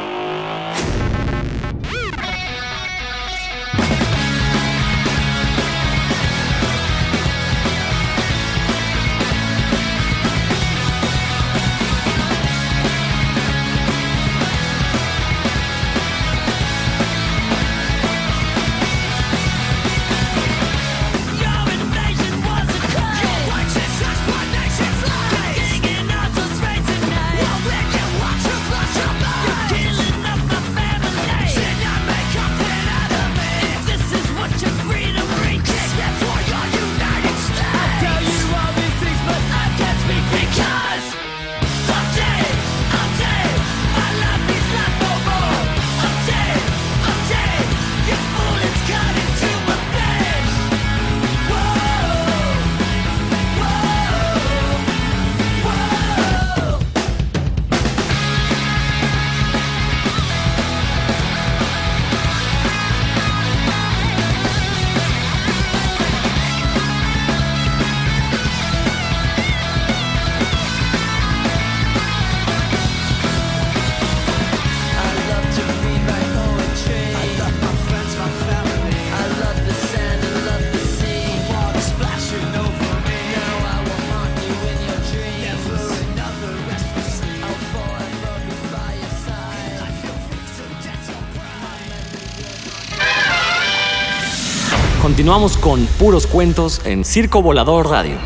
Continuamos con Puros Cuentos en Circo Volador Radio.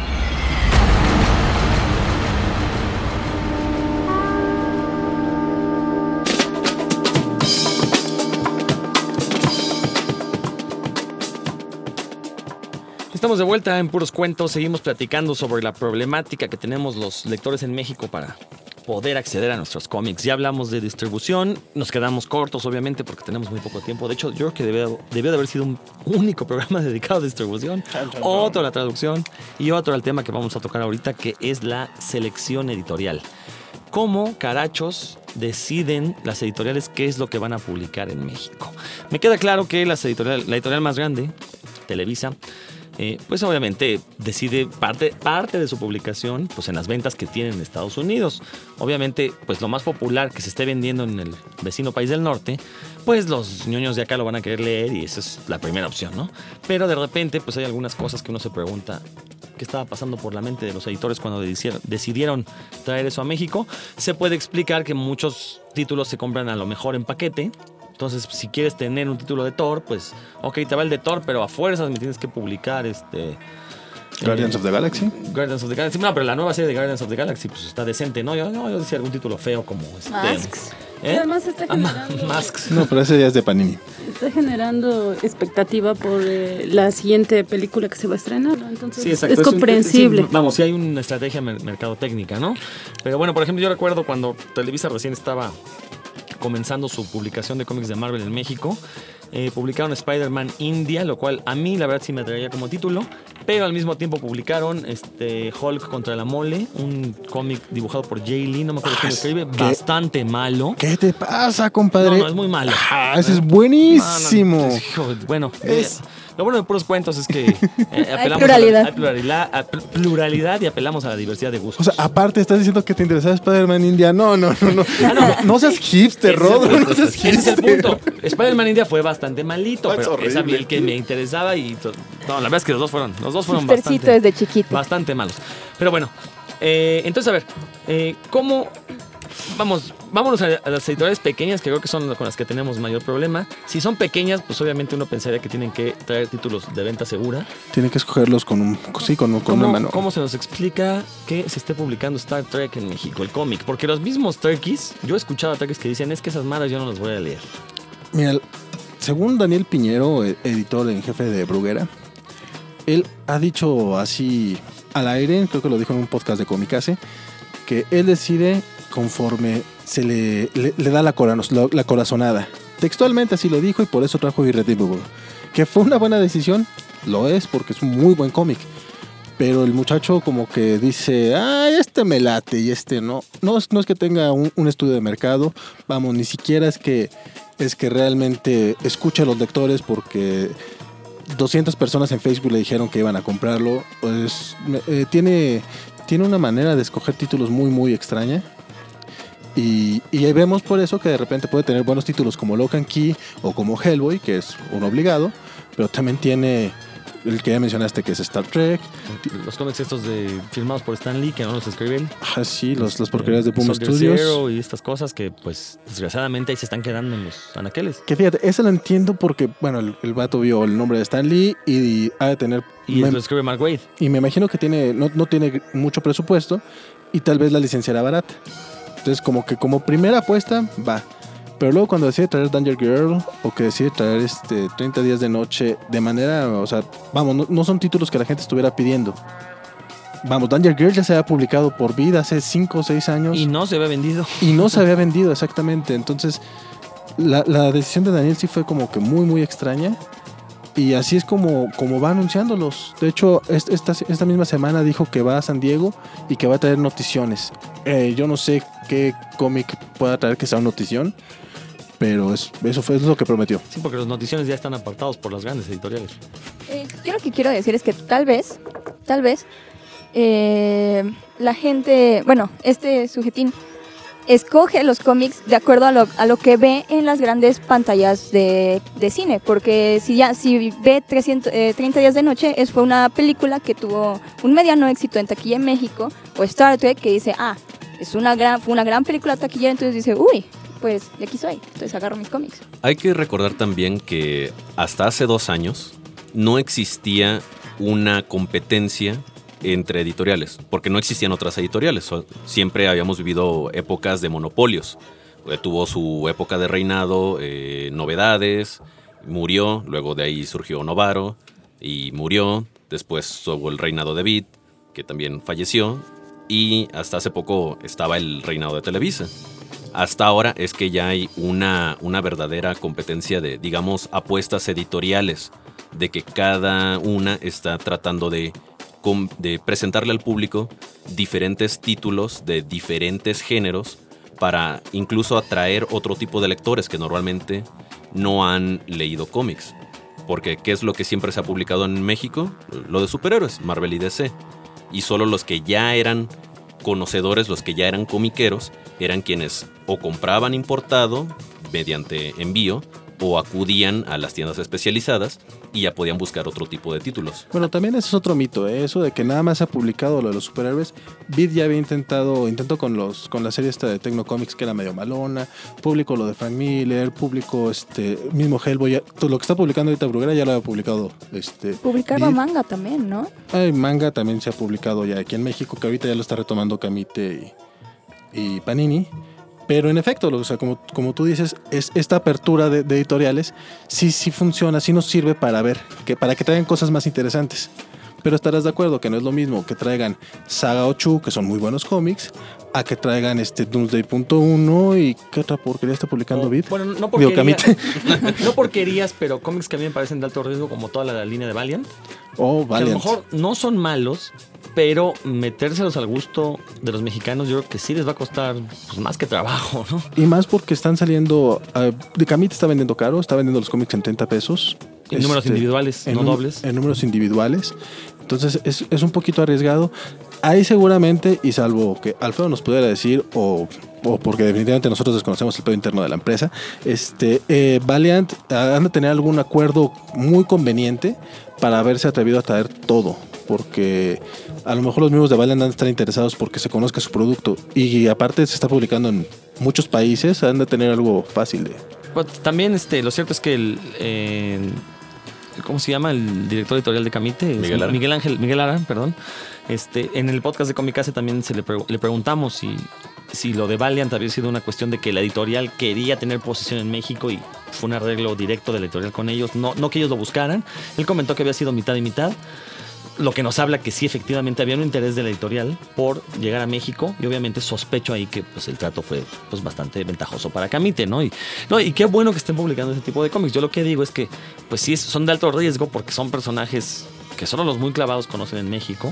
Estamos de vuelta en Puros Cuentos, seguimos platicando sobre la problemática que tenemos los lectores en México para poder acceder a nuestros cómics. Ya hablamos de distribución, nos quedamos cortos obviamente porque tenemos muy poco tiempo. De hecho, yo creo que debió, debió de haber sido un único programa dedicado a distribución, otro a la traducción y otro al tema que vamos a tocar ahorita, que es la selección editorial. ¿Cómo carachos deciden las editoriales qué es lo que van a publicar en México? Me queda claro que las editorial, la editorial más grande, Televisa, Eh, pues obviamente decide parte, parte de su publicación pues en las ventas que tienen en Estados Unidos. Obviamente, pues lo más popular que se esté vendiendo en el vecino país del norte, pues los ñoños de acá lo van a querer leer y esa es la primera opción, ¿no? Pero de repente, pues hay algunas cosas que uno se pregunta qué estaba pasando por la mente de los editores cuando decidieron traer eso a México. Se puede explicar que muchos títulos se compran a lo mejor en paquete. Entonces, si quieres tener un título de Thor, pues, ok, te va el de Thor, pero a fuerzas me tienes que publicar este...
Guardians
eh,
of the Galaxy.
Guardians of the Galaxy. No, pero la nueva serie de Guardians of the Galaxy, pues, está decente, ¿no? Yo, no, yo decía algún título feo como este...
Masks.
¿Eh?
Además está generando...
Ah, Masks.
No, pero ese ya es de Panini.
Está generando expectativa por eh, la siguiente película que se va a estrenar, ¿no? Entonces
sí, exacto.
es comprensible.
Es un, sí, vamos, sí hay una estrategia mer- mercadotécnica, ¿no? Pero bueno, por ejemplo, yo recuerdo cuando Televisa recién estaba comenzando su publicación de cómics de Marvel en México. Eh, publicaron Spider-Man India, lo cual a mí la verdad sí me atraía como título, pero al mismo tiempo publicaron este Hulk contra la mole, un cómic dibujado por Jay Lee, no me acuerdo quién lo escribe,
¿Qué?
bastante malo.
¿Qué te pasa, compadre?
No, no, es muy malo.
Ah, ese es buenísimo.
No, no, hijo, bueno,
Es-
eh, lo bueno de puros cuentos es que eh, apelamos
pluralidad.
a la, a pluralidad, a pl- pluralidad y apelamos a la diversidad de gustos.
O sea, aparte estás diciendo que te interesaba Spider-Man India. No, no, no, no.
Ah, no.
no, no seas hipster, Rodro. No seas
Ese es el
hipster.
punto. Spider-Man India fue bastante malito,
Es
pero es a mí
horrible.
el que me interesaba y to- no, la verdad es que los dos fueron, los dos fueron
Hipstercito
bastante,
desde chiquito.
bastante malos. Pero bueno, eh, entonces a ver, eh, ¿cómo? Vamos, vámonos a, a las editoriales pequeñas, que creo que son con las que tenemos mayor problema. Si son pequeñas, pues obviamente uno pensaría que tienen que traer títulos de venta segura.
Tienen que escogerlos con un, sí, con, un- con una
¿Cómo,
mano.
¿Cómo se nos explica que se esté publicando Star Trek en México, el cómic? Porque los mismos Trekkies, yo he escuchado a Trekkies que dicen, es que esas maras yo no las voy a leer.
Mira, según Daniel Piñero, e- editor en jefe de Bruguera, él ha dicho así al aire, creo que lo dijo en un podcast de Comicase, que él decide conforme se le, le, le da la, coranos- la, la corazonada. Textualmente así lo dijo y por eso trajo Irredeemable. Que fue una buena decisión, lo es porque es un muy buen cómic. Pero el muchacho como que dice, ah, este me late y este no. No es, no es que tenga un, un estudio de mercado, vamos, ni siquiera es que, es que realmente escuche a los lectores porque doscientas personas en Facebook le dijeron que iban a comprarlo. Pues eh, tiene, tiene una manera de escoger títulos muy, muy extraña. Y, y ahí vemos por eso que de repente puede tener buenos títulos como Lock and Key o como Hellboy, que es un obligado, pero también tiene el que ya mencionaste, que es Star Trek.
Los cómics estos de firmados por Stan Lee, que no los escribe él.
Ah, sí, los, las porquerías de Boom
Soldier
Studios.
Zero y estas cosas que, pues, desgraciadamente ahí se están quedando en los anaqueles.
Que fíjate, eso lo entiendo porque, bueno, el, el vato vio el nombre de Stan Lee y, y ha de tener...
Y
me,
lo escribe Mark Waid.
y me imagino que tiene no, no tiene mucho presupuesto y tal vez la licenciará barata. Entonces, como que como primera apuesta, va. Pero luego cuando decide traer Danger Girl o que decide traer este treinta días de noche de manera, o sea, vamos, no, no son títulos que la gente estuviera pidiendo. Vamos, Danger Girl ya se había publicado por vida hace cinco o seis años
Y no se había vendido.
y no se había vendido exactamente. Entonces, la, la decisión de Daniel sí fue como que muy, muy extraña. Y así es como, como va anunciándolos. De hecho, est- esta, esta misma semana dijo que va a San Diego y que va a traer noticiones. Eh, yo no sé qué cómic pueda traer que sea una notición, pero es, eso fue es lo que prometió.
Sí, porque los noticiones ya están apartados por las grandes editoriales.
Eh, yo lo que quiero decir es que tal vez, tal vez, eh, la gente, bueno, este sujetín escoge los cómics de acuerdo a lo, a lo que ve en las grandes pantallas de, de cine, porque si ya si ve trescientos, eh, treinta días de noche, es, fue una película que tuvo un mediano éxito en taquilla en México, o Star Trek, que dice, ah, es una gran, fue una gran película taquillera, entonces dice, uy, pues de aquí soy, entonces agarro mis cómics.
Hay que recordar también que hasta hace dos años no existía una competencia entre editoriales, porque no existían otras editoriales. So- Siempre habíamos vivido épocas de monopolios. Eh, Tuvo su época de reinado, eh, Novedades, murió, luego de ahí surgió Novaro y murió, después hubo el reinado de Vid, que también falleció, y hasta hace poco estaba el reinado de Televisa. Hasta ahora es que ya hay una, una verdadera competencia de, digamos, apuestas editoriales, de que cada una está tratando de, com- de presentarle al público diferentes títulos de diferentes géneros para incluso atraer otro tipo de lectores que normalmente no han leído cómics. Porque ¿qué es lo que siempre se ha publicado en México? Lo de superhéroes, Marvel y D C. Y solo los que ya eran conocedores, los que ya eran comiqueros, eran quienes o compraban importado mediante envío o acudían a las tiendas especializadas y ya podían buscar otro tipo de títulos.
Bueno, también ese es otro mito, ¿eh? Eso de que nada más se ha publicado lo de los superhéroes. Vid ya había intentado, intentó con los con la serie esta de Tecno Comics que era medio malona, publicó lo de Frank Miller, publicó este mismo Hellboy, ya- todo lo que está publicando ahorita Bruguera ya lo había publicado este
Publicaba
Vid.
manga también, ¿no?
Ay, manga también se ha publicado ya aquí en México, que ahorita ya lo está retomando Camite y, y Panini. Pero en efecto, o sea, como, como tú dices, es esta apertura de, de editoriales sí, sí funciona, sí nos sirve para ver, que para que traigan cosas más interesantes. Pero estarás de acuerdo que no es lo mismo que traigan Saga Ochu, que son muy buenos cómics, a que traigan este Doomsday punto uno y qué otra porquería está publicando
O-
Vid.
Bueno, no
Digo,
porquería,
Camite.
no porquerías, pero cómics que a mí me parecen de alto riesgo, como toda la línea de Valiant.
Oh,
Que a lo
Valiant.
mejor no son malos, pero metérselos al gusto de los mexicanos, yo creo que sí les va a costar pues, más que trabajo, ¿no?
Y más porque están saliendo. Uh, de Camite está vendiendo caro, está vendiendo los cómics en treinta pesos.
En números
Este,
individuales,
en
no
num-
dobles.
En números individuales. Entonces es, es un poquito arriesgado. Ahí seguramente, y salvo que Alfredo nos pudiera decir, o, o porque definitivamente nosotros desconocemos el pedo interno de la empresa, este eh, Valiant ah, han de tener algún acuerdo muy conveniente para haberse atrevido a traer todo. Porque a lo mejor los mismos de Valiant han de estar interesados porque se conozca su producto. Y aparte se está publicando en muchos países, han de tener algo fácil de...
Pues, también este, lo cierto es que el... eh, ¿cómo se llama? El director editorial de Camite. Es
Miguel Lara.
Miguel Ángel, Miguel Lara, perdón. Este, en el podcast de Comicase también se le, pre- le preguntamos si, si lo de Valiant había sido una cuestión de que la editorial quería tener posición en México y fue un arreglo directo de la editorial con ellos, no, no que ellos lo buscaran. Él comentó que había sido mitad y mitad, lo que nos habla que sí efectivamente había un interés de la editorial por llegar a México y obviamente sospecho ahí que pues el trato fue pues bastante ventajoso para Camite, ¿no? Y, no, y qué bueno que estén publicando ese tipo de cómics. Yo lo que digo es que pues sí son de alto riesgo porque son personajes que solo los muy clavados conocen en México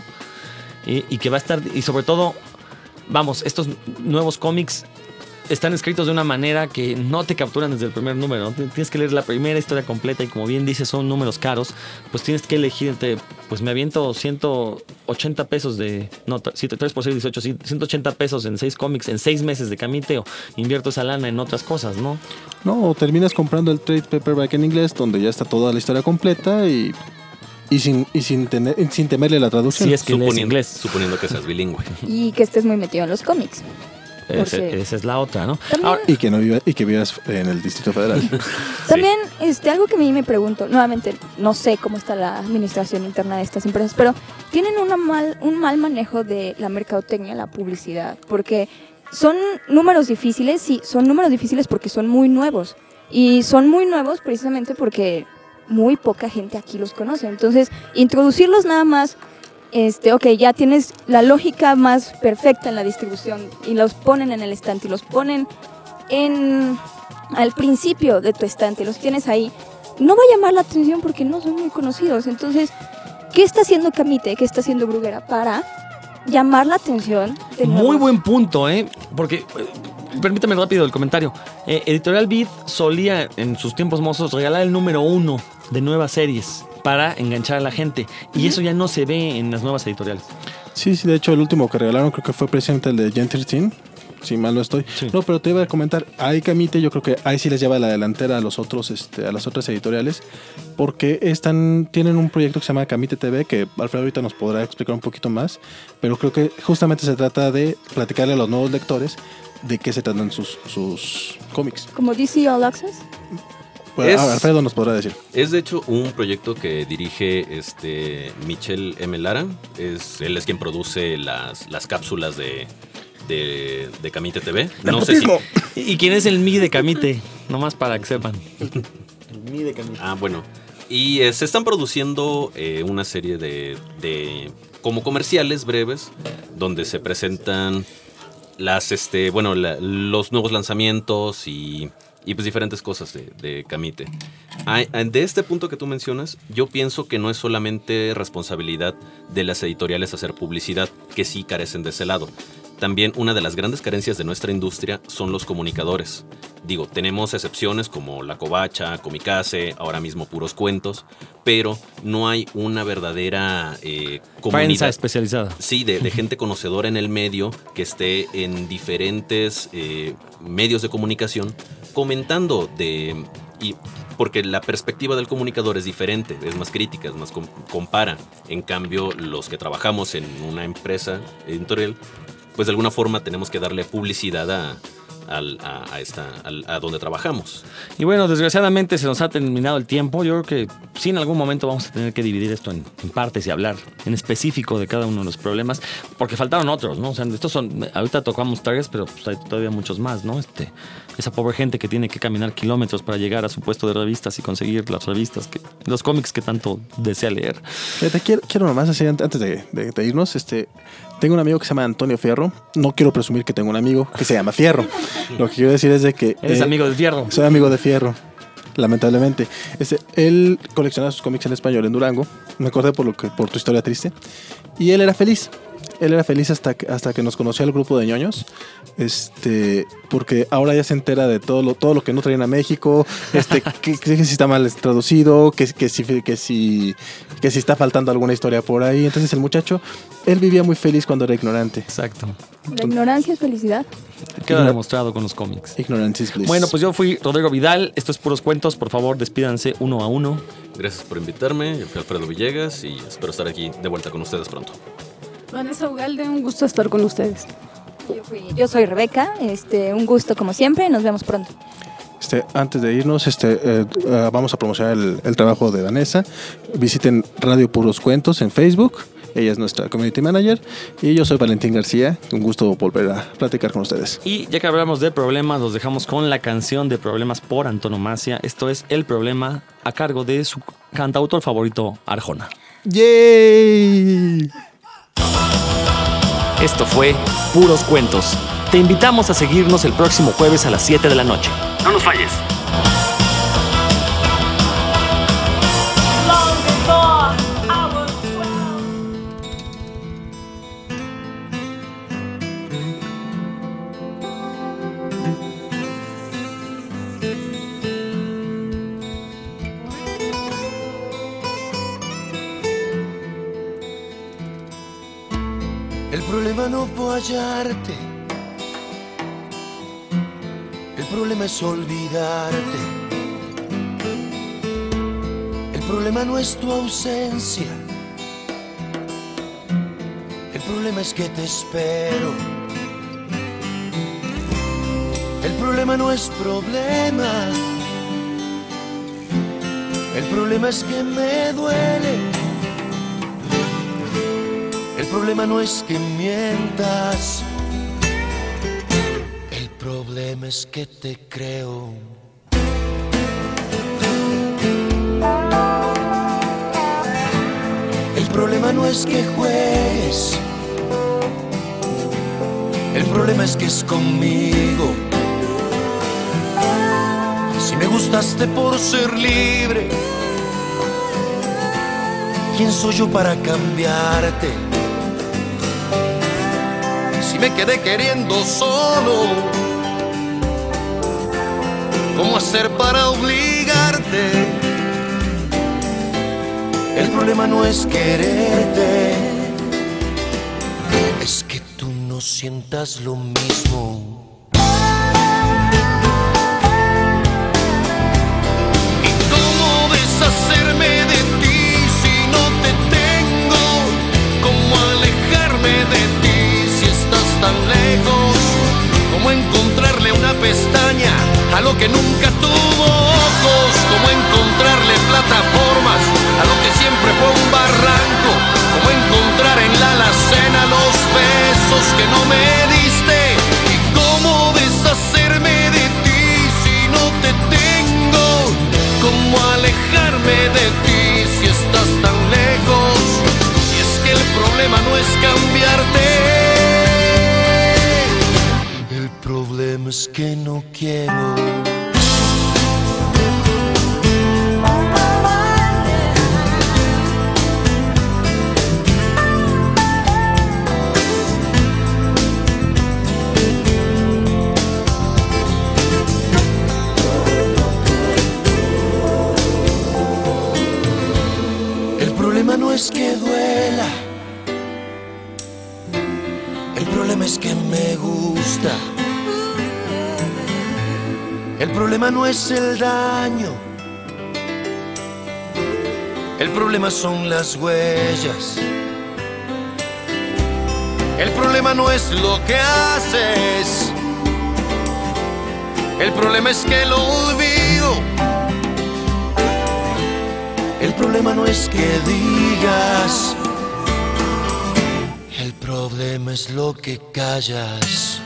y, y que va a estar, y sobre todo, vamos, estos nuevos cómics están escritos de una manera que no te capturan desde el primer número, ¿no? Tienes que leer la primera historia completa y como bien dices son números caros, pues tienes que elegir entre, pues me aviento ciento ochenta pesos de, no, si tres por seis, dieciocho, ciento ochenta pesos en seis cómics en seis meses de Camite o invierto esa lana en otras cosas, ¿no?
No, o terminas comprando el trade paperback en inglés donde ya está toda la historia completa y, y, sin, y sin, tener, sin temerle la traducción.
Si es que lees
Suponiendo,
inglés.
suponiendo que seas bilingüe.
Y que estés muy metido en los cómics.
Ese-
Porque-
esa es la otra, ¿no?
También-
Ahora,
Y que no viva, y que vivas en el Distrito Federal.
También, este, algo que a mí me pregunto, nuevamente, no sé cómo está la administración interna de estas empresas, pero tienen una mal, un mal manejo de la mercadotecnia, la publicidad, porque son números difíciles, sí, son números difíciles porque son muy nuevos, y son muy nuevos precisamente porque muy poca gente aquí los conoce, entonces, introducirlos nada más, este, ok, ya tienes la lógica más perfecta en la distribución, y los ponen en el estante, y los ponen en al principio de tu estante, los tienes ahí, no va a llamar la atención porque no son muy conocidos. Entonces, ¿qué está haciendo Camite? ¿Qué está haciendo Bruguera para llamar la atención de
muy
nuevos?
buen punto, ¿eh? Porque, eh, permítame rápido el comentario. Eh, Editorial Vid solía, en sus tiempos mozos, regalar el número uno de nuevas series para enganchar a la gente. Y eso ya no se ve en las nuevas editoriales.
Sí, sí, de hecho el último que regalaron creo que fue precisamente el de Gen trece, si mal no estoy.
Sí.
No, pero te iba a comentar, ahí Camite yo creo que ahí sí les lleva la delantera a los otros, este, a las otras editoriales, porque están, tienen un proyecto que se llama Camite T V, que Alfredo ahorita nos podrá explicar un poquito más, pero creo que justamente se trata de platicarle a los nuevos lectores de qué se tratan sus, sus cómics.
Como D C All Access.
Bueno,
Es-
Alfredo nos podrá decir.
Es de hecho un proyecto que dirige este Michel M. Lara. Es, él es quien produce las, las cápsulas de, de, de Camite T V. No sé si,
¿Y y quién es el Mi de Camite? Nomás para que sepan. El Mi de Camite.
Ah, bueno. Y eh, se están produciendo eh, una serie de, de como comerciales breves donde se presentan las este bueno la- los nuevos lanzamientos y, y pues diferentes cosas de, de Camite. Ah, de este punto que tú mencionas, yo pienso que no es solamente responsabilidad de las editoriales hacer publicidad, que sí carecen de ese lado. También una de las grandes carencias de nuestra industria son los comunicadores. Digo, tenemos excepciones como La Covacha, Comicase, ahora mismo Puros Cuentos, pero no hay una verdadera eh,
Prensa
comunidad.
especializada.
Sí, de, de gente conocedora en el medio que esté en diferentes eh, medios de comunicación comentando de... Y porque la perspectiva del comunicador es diferente, es más crítica, es más com- compara. En cambio, los que trabajamos en una empresa editorial, pues de alguna forma tenemos que darle publicidad a, al, a, a, esta, al, a donde trabajamos.
Y bueno, desgraciadamente se nos ha terminado el tiempo. Yo creo que sí, en algún momento vamos a tener que dividir esto en, en partes y hablar en específico de cada uno de los problemas, porque faltaron otros, ¿no? O sea, estos son, ahorita tocamos tres, pero pues hay todavía muchos más, ¿no? Este, esa pobre gente que tiene que caminar kilómetros para llegar a su puesto de revistas y conseguir las revistas, que, los cómics que tanto desea leer.
Fíjate, quiero, quiero nomás decir antes de, de, de irnos, este, tengo un amigo que se llama Antonio Fierro. No quiero presumir que tengo un amigo que se llama Fierro. Lo que quiero decir es de que...
Eres
eh,
amigo de Fierro.
Soy amigo de Fierro, lamentablemente. Este, él coleccionaba sus cómics en español en Durango. Me acordé por, lo que, por tu historia triste. Y él era feliz. Él era feliz hasta que, hasta que nos conoció al grupo de ñoños. Este, porque ahora ya se entera de todo lo, todo lo que no traían a México, este, que, que si está mal traducido, que, que, si, que, si, que si está faltando alguna historia por ahí. Entonces el muchacho, él vivía muy feliz cuando era ignorante.
Exacto.
La ignorancia es felicidad.
Queda demostrado con los cómics.
Ignorance is bliss.
Bueno, pues yo fui Rodrigo Vidal. Esto es Puros Cuentos. Por favor, despídanse uno a uno.
Gracias por invitarme. Yo fui Alfredo Villegas y espero estar aquí de vuelta con ustedes pronto.
Vanessa Ugalde, un gusto estar con ustedes.
Yo, fui, yo soy Rebeca, este, un gusto como siempre, nos vemos pronto.
Este, antes de irnos, este, eh, uh, vamos a promocionar el, el trabajo de Vanessa. Visiten Radio Puros Cuentos en Facebook. Ella es nuestra community manager. Y yo soy Valentín García. Un gusto volver a platicar con ustedes.
Y ya que hablamos de problemas, los dejamos con la canción de Problemas por antonomasia. Esto es El Problema, a cargo de su cantautor favorito, Arjona.
¡Yay!
Esto fue Puros Cuentos. Te invitamos a seguirnos el próximo jueves a las siete de la noche. No nos falles.
El problema no fue hallarte, el problema es olvidarte. El problema no es tu ausencia, el problema es que te espero. El problema no es problema, el problema es que me duele. El problema no es que mientas, el problema es que te creo. El problema no es que juegues, el problema es que es conmigo. Si me gustaste por ser libre, ¿quién soy yo para cambiarte? Si me quedé queriendo solo, ¿cómo hacer para obligarte? El problema no es quererte, es que tú no sientas lo mismo. ¿Y cómo deshacerme de ti si no te tengo? ¿Cómo alejarme de ti si estás tan lejos? ¿Cómo encontrarle una pestaña a lo que nunca tuvo ojos? ¿Cómo encontrarle plataformas a lo que siempre fue un barranco? ¿Cómo encontrar en la alacena los besos que no me diste? ¿Y cómo deshacerme de ti si no te tengo? ¿Cómo alejarme de ti si estás tan lejos? Y es que el problema no es cambiarte, el problema es que no quiero. El problema no es que duela, el problema es que me gusta. El problema no es el daño, el problema son las huellas. El problema no es lo que haces, El problema es que lo olvido. El problema no es que digas. El problema es lo que callas.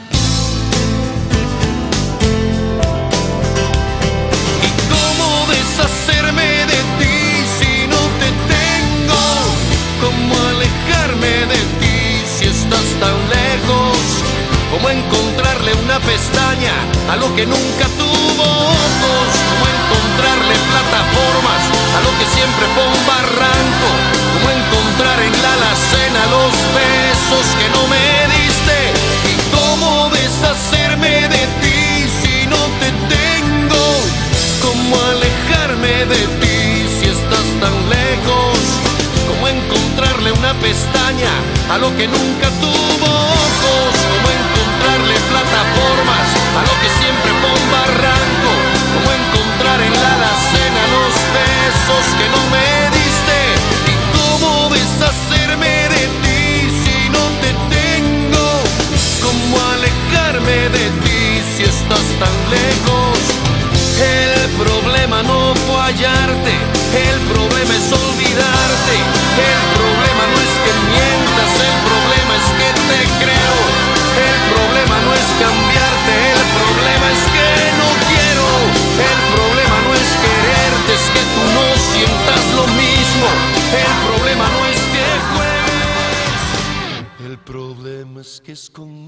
¿Y cómo deshacerme de ti si no te tengo? ¿Cómo alejarme de ti si estás tan lejos? ¿Cómo encontrarle una pestaña a lo que nunca tuvo ojos? ¿Cómo encontrarle plataformas a lo que siempre fue un barranco? ¿Cómo encontrar en la alacena los besos que no me diste? ¿Y cómo deshacerme de ti si no te tengo? ¿Cómo alejarme de ti si estás tan lejos? ¿Cómo encontrarle una pestaña a lo que nunca tuvo ojos? ¿Cómo encontrarle plataformas a lo que siempre fue un barranco? ¿Cómo encontrar en la alacena los besos que no me diste? ¿Y cómo deshacerme de ti si no te tengo? ¿Cómo alejarme de ti si estás tan lejos? El problema no fue hallarte, el problema es olvidarte. El problema no es que mientas, el problema es que te creo. El problema no es cambiarte, el problema es que no quiero. El problema no es quererte, es que tú no sientas lo mismo. El problema no es que juegues, el problema es que escondes.